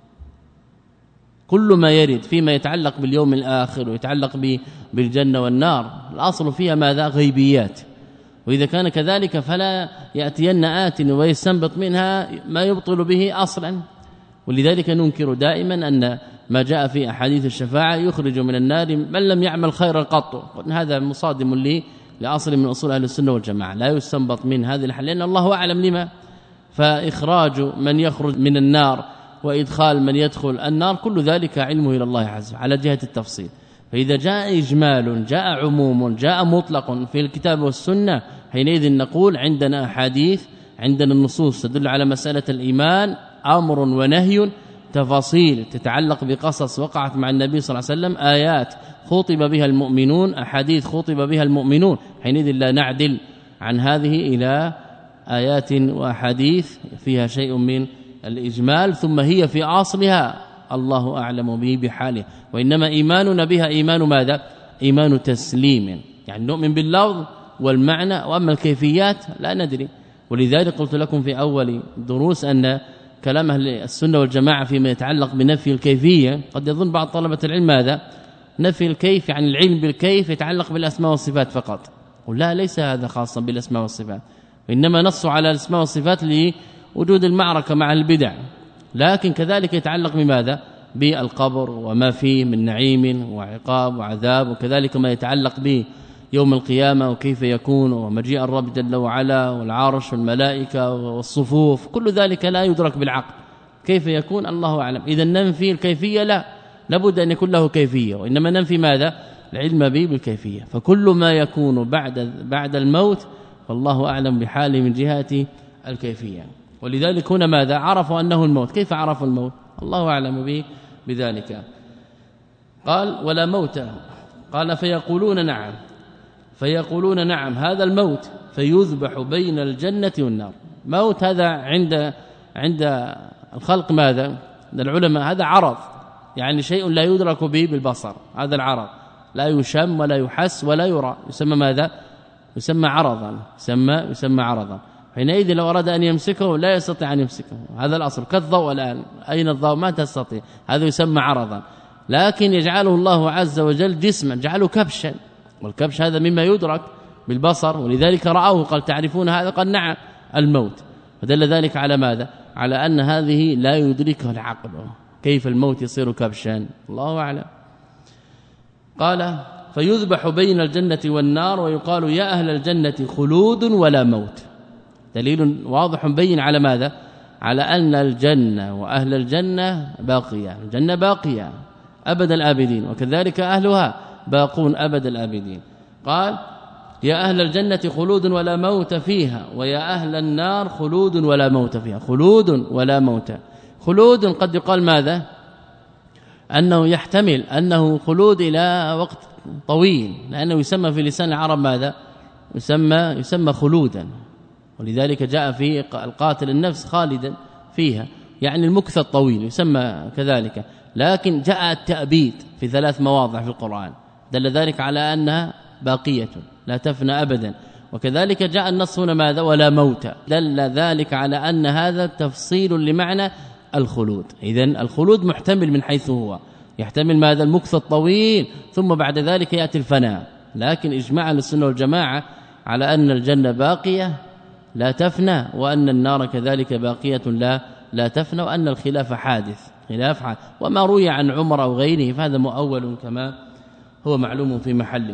كل ما يرد فيما يتعلق باليوم الآخر ويتعلق بالجنة والنار الأصل فيها ماذا؟ غيبيات. وإذا كان كذلك فلا يأتين آت ويستنبط منها ما يبطل به أصلا. ولذلك ننكر دائما أن ما جاء في أحاديث الشفاعة يخرج من النار من لم يعمل خيرا قط، هذا مصادم لي لأصل من أصول أهل السنة والجماعة، لا يستنبط من هذه الحال لأن الله أعلم لما. فإخراج من يخرج من النار وإدخال من يدخل النار كل ذلك علمه إلى الله عز وجل على جهة التفصيل. فإذا جاء إجمال جاء عموم جاء مطلق في الكتاب والسنة حينئذ نقول عندنا أحاديث عندنا النصوص تدل على مسألة الإيمان أمر ونهي، تفاصيل تتعلق بقصص وقعت مع النبي صلى الله عليه وسلم، آيات خطب بها المؤمنون، أحاديث خطب بها المؤمنون، حينئذ لا نعدل عن هذه إلى آيات وأحاديث فيها شيء من الإجمال ثم هي في أصلها الله أعلم به بحاله. وإنما إيماننا بها إيمان ماذا؟ إيمان تسليم، يعني نؤمن باللفظ والمعنى، وأما الكيفيات لا ندري. ولذلك قلت لكم في أول دروس أن كلام أهل السنة والجماعة فيما يتعلق بنفي الكيفية قد يظن بعض طلبة العلم ماذا؟ نفي الكيف يعني العلم بالكيف يتعلق بالأسماء والصفات فقط، ولا ليس هذا خاصا بالأسماء والصفات، وإنما نصوا على الأسماء والصفات لوجود المعركة مع البدع، لكن كذلك يتعلق بماذا؟ بالقبر وما فيه من نعيم وعقاب وعذاب، وكذلك ما يتعلق به يوم القيامة وكيف يكون ومجيء الرب جل وعلا والعرش والملائكة والصفوف، كل ذلك لا يدرك بالعقل كيف يكون الله أعلم. إذا ننفي الكيفية لا لابد أن يكون له كيفية، وإنما ننفي ماذا؟ العلم به بالكيفية. فكل ما يكون بعد بعد الموت فالله أعلم بحاله من جهة الكيفية. ولذلك هنا ماذا؟ عرفوا أنه الموت. كيف عرفوا الموت؟ الله أعلم به بذلك. قال ولا موت. قال فيقولون نعم فيقولون نعم هذا الموت، فيذبح بين الجنة والنار. موت هذا عند عند الخلق ماذا؟ العلماء هذا عرض، يعني شيء لا يدرك به بالبصر، هذا العرض لا يشم ولا يحس ولا يرى، يسمى ماذا؟ يسمى عرضا، يسمى يسمى عرضا. حينئذ لو أراد أن يمسكه لا يستطيع أن يمسكه، هذا الأصل. كالضوء الآن، أين الضوء؟ ما تستطيع، هذا يسمى عرضا. لكن يجعله الله عز وجل جسما، جعله كبشا، والكبش هذا مما يدرك بالبصر، ولذلك رأوه قال تعرفون هذا؟ قال نعم الموت. فدل ذلك على ماذا؟ على أن هذه لا يدركها العقل. كيف الموت يصير كبشا؟ الله أعلم. قال فيذبح بين الجنة والنار ويقال يا أهل الجنة خلود ولا موت. دليل واضح بين على ماذا؟ على أن الجنة وأهل الجنة باقية، الجنة باقية، أبد الآبدين، وكذلك أهلها باقون أبد الآبدين. قال يا أهل الجنة خلود ولا موت فيها، ويا أهل النار خلود ولا موت فيها. خلود ولا موت. خلود قد يقال ماذا؟ أنه يحتمل أنه خلود إلى وقت طويل، لأنه يسمى في لسان العرب ماذا؟ يسمى يسمى خلودا، ولذلك جاء في القاتل النفس خالدا فيها، يعني المكث الطويل يسمى كذلك. لكن جاء التأبيد في ثلاث مواضع في القرآن دل ذلك على أنها باقية لا تفنى أبدا. وكذلك جاء النص هنا ماذا؟ ولا موت، دل ذلك على أن هذا تفصيل لمعنى الخلود. إذن الخلود محتمل من حيث هو يحتمل ماذا؟ المكث الطويل، ثم بعد ذلك يأتي الفناء. لكن إجماع السنة والجماعة على أن الجنة باقية لا تفنى، وأن النار كذلك باقية لا لا تفنى، وأن الخلاف حادث خلاف حادث. وما روي عن عمر أو غيره فهذا مؤول كما هو معلوم في محله.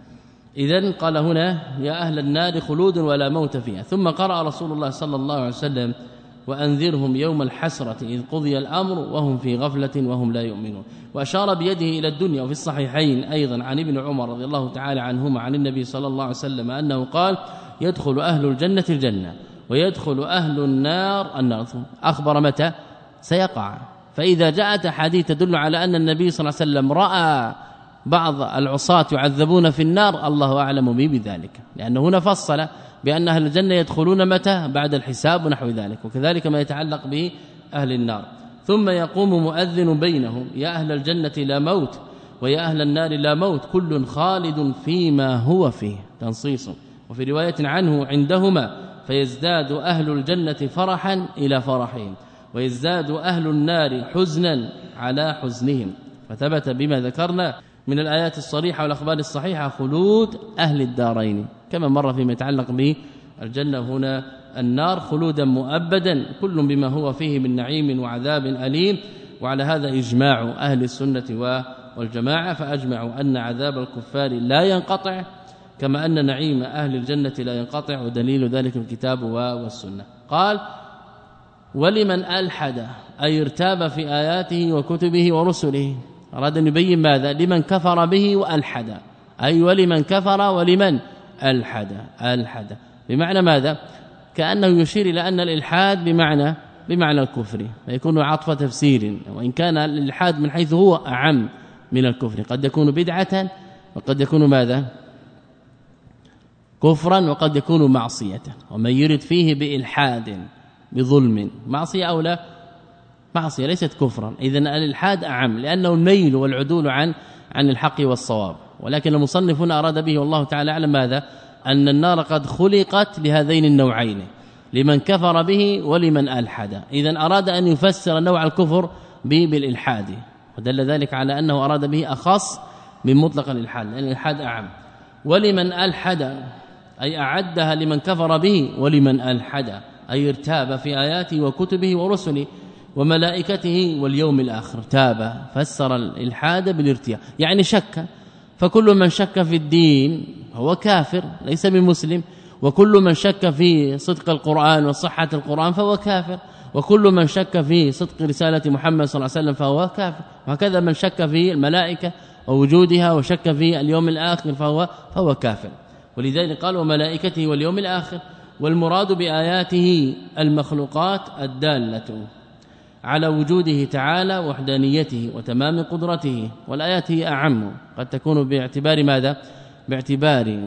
إذن قال هنا يا أهل النار خلود ولا موت فيها. ثم قرأ رسول الله صلى الله عليه وسلم وأنذرهم يوم الحسرة إذ قضي الأمر وهم في غفلة وهم لا يؤمنون، وأشار بيده إلى الدنيا. وفي الصحيحين أيضا عن ابن عمر رضي الله تعالى عنهما عن النبي صلى الله عليه وسلم أنه قال يدخل أهل الجنة الجنة ويدخل أهل النار النار. أخبر متى سيقع. فإذا جاءت حديث تدل على أن النبي صلى الله عليه وسلم رأى بعض العصاة يعذبون في النار، الله أعلم به بذلك، لأنه هنا فصل بأن أهل الجنة يدخلون متى؟ بعد الحساب ونحو ذلك، وكذلك ما يتعلق به أهل النار. ثم يقوم مؤذن بينهم يا أهل الجنة لا موت ويا أهل النار لا موت كل خالد فيما هو فيه، تنصيص. وفي رواية عنه عندهما فيزداد أهل الجنة فرحا إلى فرحهم ويزداد أهل النار حزنا على حزنهم. فثبت بما ذكرنا من الآيات الصريحة والأخبار الصحيحة خلود أهل الدارين، كما مر فيما يتعلق به الجنة هنا النار خلودا مؤبدا كل بما هو فيه من نعيم وعذاب أليم. وعلى هذا إجماع أهل السنة والجماعة، فأجمعوا أن عذاب الكفار لا ينقطع كما أن نعيم أهل الجنة لا ينقطع، ودليل ذلك الكتاب والسنة. قال ولمن ألحد أي ارتاب في آياته وكتبه ورسله، أراد أن يبين ماذا؟ لمن كفر به وألحد، أي ولمن كفر ولمن ألحد. ألحد بمعنى ماذا؟ كأنه يشير إلى أن الإلحاد بمعنى بمعنى الكفر، فيكون عطف تفسير، وإن كان الإلحاد من حيث هو أعم من الكفر، قد يكون بدعة وقد يكون ماذا؟ كفرا، وقد يكون معصية. ومن يرد فيه بإلحاد بظلم معصية أو لا معصية ليست كفرا. إذن الإلحاد أعم لأنه الميل والعدول عن عن الحق والصواب. ولكن المصنف هنا أراد به والله تعالى أعلم ماذا؟ أن النار قد خلقت لهذين النوعين، لمن كفر به ولمن ألحد. إذن أراد أن يفسر نوع الكفر بالإلحاد، ودل ذلك على أنه أراد به أخص من مطلق الإلحاد، لأن الإلحاد أعم. ولمن ألحد أي أعدها لمن كفر به، ولمن ألحد أي ارتاب في آياته وكتبه ورسله وملائكته واليوم الآخر. تاب فسر الإلحاد بالارتياب، يعني شك. فكل من شك في الدين هو كافر ليس بمسلم، وكل من شك في صدق القرآن وصحة القرآن فهو كافر، وكل من شك في صدق رسالة محمد صلى الله عليه وسلم فهو كافر. وهكذا من شك في الملائكة ووجودها وشك في اليوم الآخر فهو فهو كافر. ولذلك قال وملائكته واليوم الآخر. والمراد بآياته المخلوقات الدالة على وجوده تعالى وحدانيته وتمام قدرته. والآيات هي أعم، قد تكون باعتبار ماذا؟ باعتبار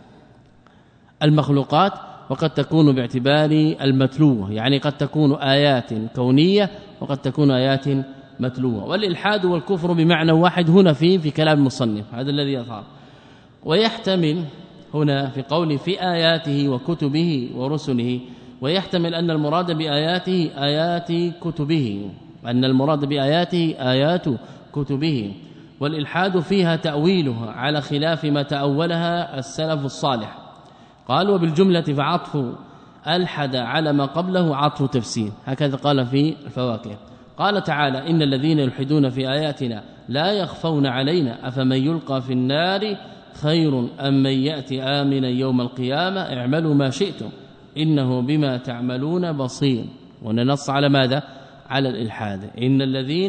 المخلوقات، وقد تكون باعتبار المتلوة، يعني قد تكون آيات كونية وقد تكون آيات متلوة. والإلحاد والكفر بمعنى واحد هنا في في كلام المصنف، هذا الذي يظهر. ويحتمل هنا في قول في آياته وكتبه ورسله، ويحتمل أن المراد بآياته آيات كتبه، أن المراد بآياته آيات كتبه. والإلحاد فيها تأويلها على خلاف ما تأولها السلف الصالح. قال وبالجملة فعطف ألحد على ما قبله عطف تفسير، هكذا قال في الفواكه. قال تعالى إن الذين يلحدون في آياتنا لا يخفون علينا أفمن يلقى في النار خير أم من يأتي آمنا يوم القيامة اعملوا ما شئتم إنه بما تعملون بصير. وننص على ماذا؟ على الإلحاد. إن الذين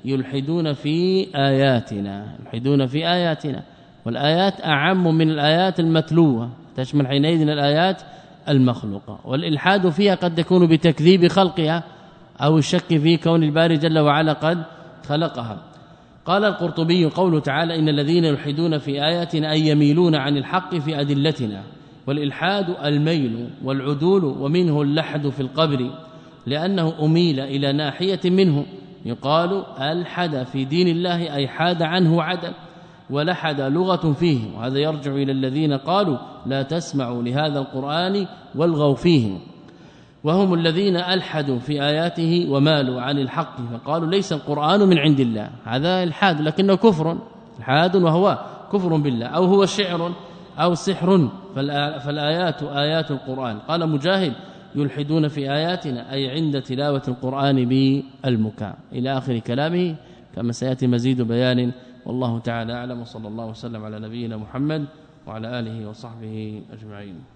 يلحدون في آياتنا يلحدون في آياتنا والآيات أعم من الآيات المتلوة تشمل حينئذ الآيات المخلوقة والإلحاد فيها قد يكون بتكذيب خلقها أو الشك في كون الباري جل وعلا قد خلقها. قال القرطبي قوله تعالى إن الذين يلحدون في آياتنا أي يميلون عن الحق في أدلتنا والإلحاد الميل والعدول ومنه اللحد في القبر لأنه أميل إلى ناحية منه يقال ألحد في دين الله أي حاد عنه عدل ولحد لغة فيه وهذا يرجع إلى الذين قالوا لا تسمعوا لهذا القرآن والغوا فيه وهم الذين ألحدوا في آياته ومالوا عن الحق فقالوا ليس القرآن من عند الله هذا الحاد لكنه كفر الحاد وهو كفر بالله أو هو شعر أو سحر فالآيات آيات القرآن. قال مجاهد يلحدون في آياتنا أي عند تلاوة القرآن بالمكاء إلى آخر كلامه كما سيأتي مزيد بيان والله تعالى أعلم وصلى الله وسلم على نبينا محمد وعلى آله وصحبه أجمعين.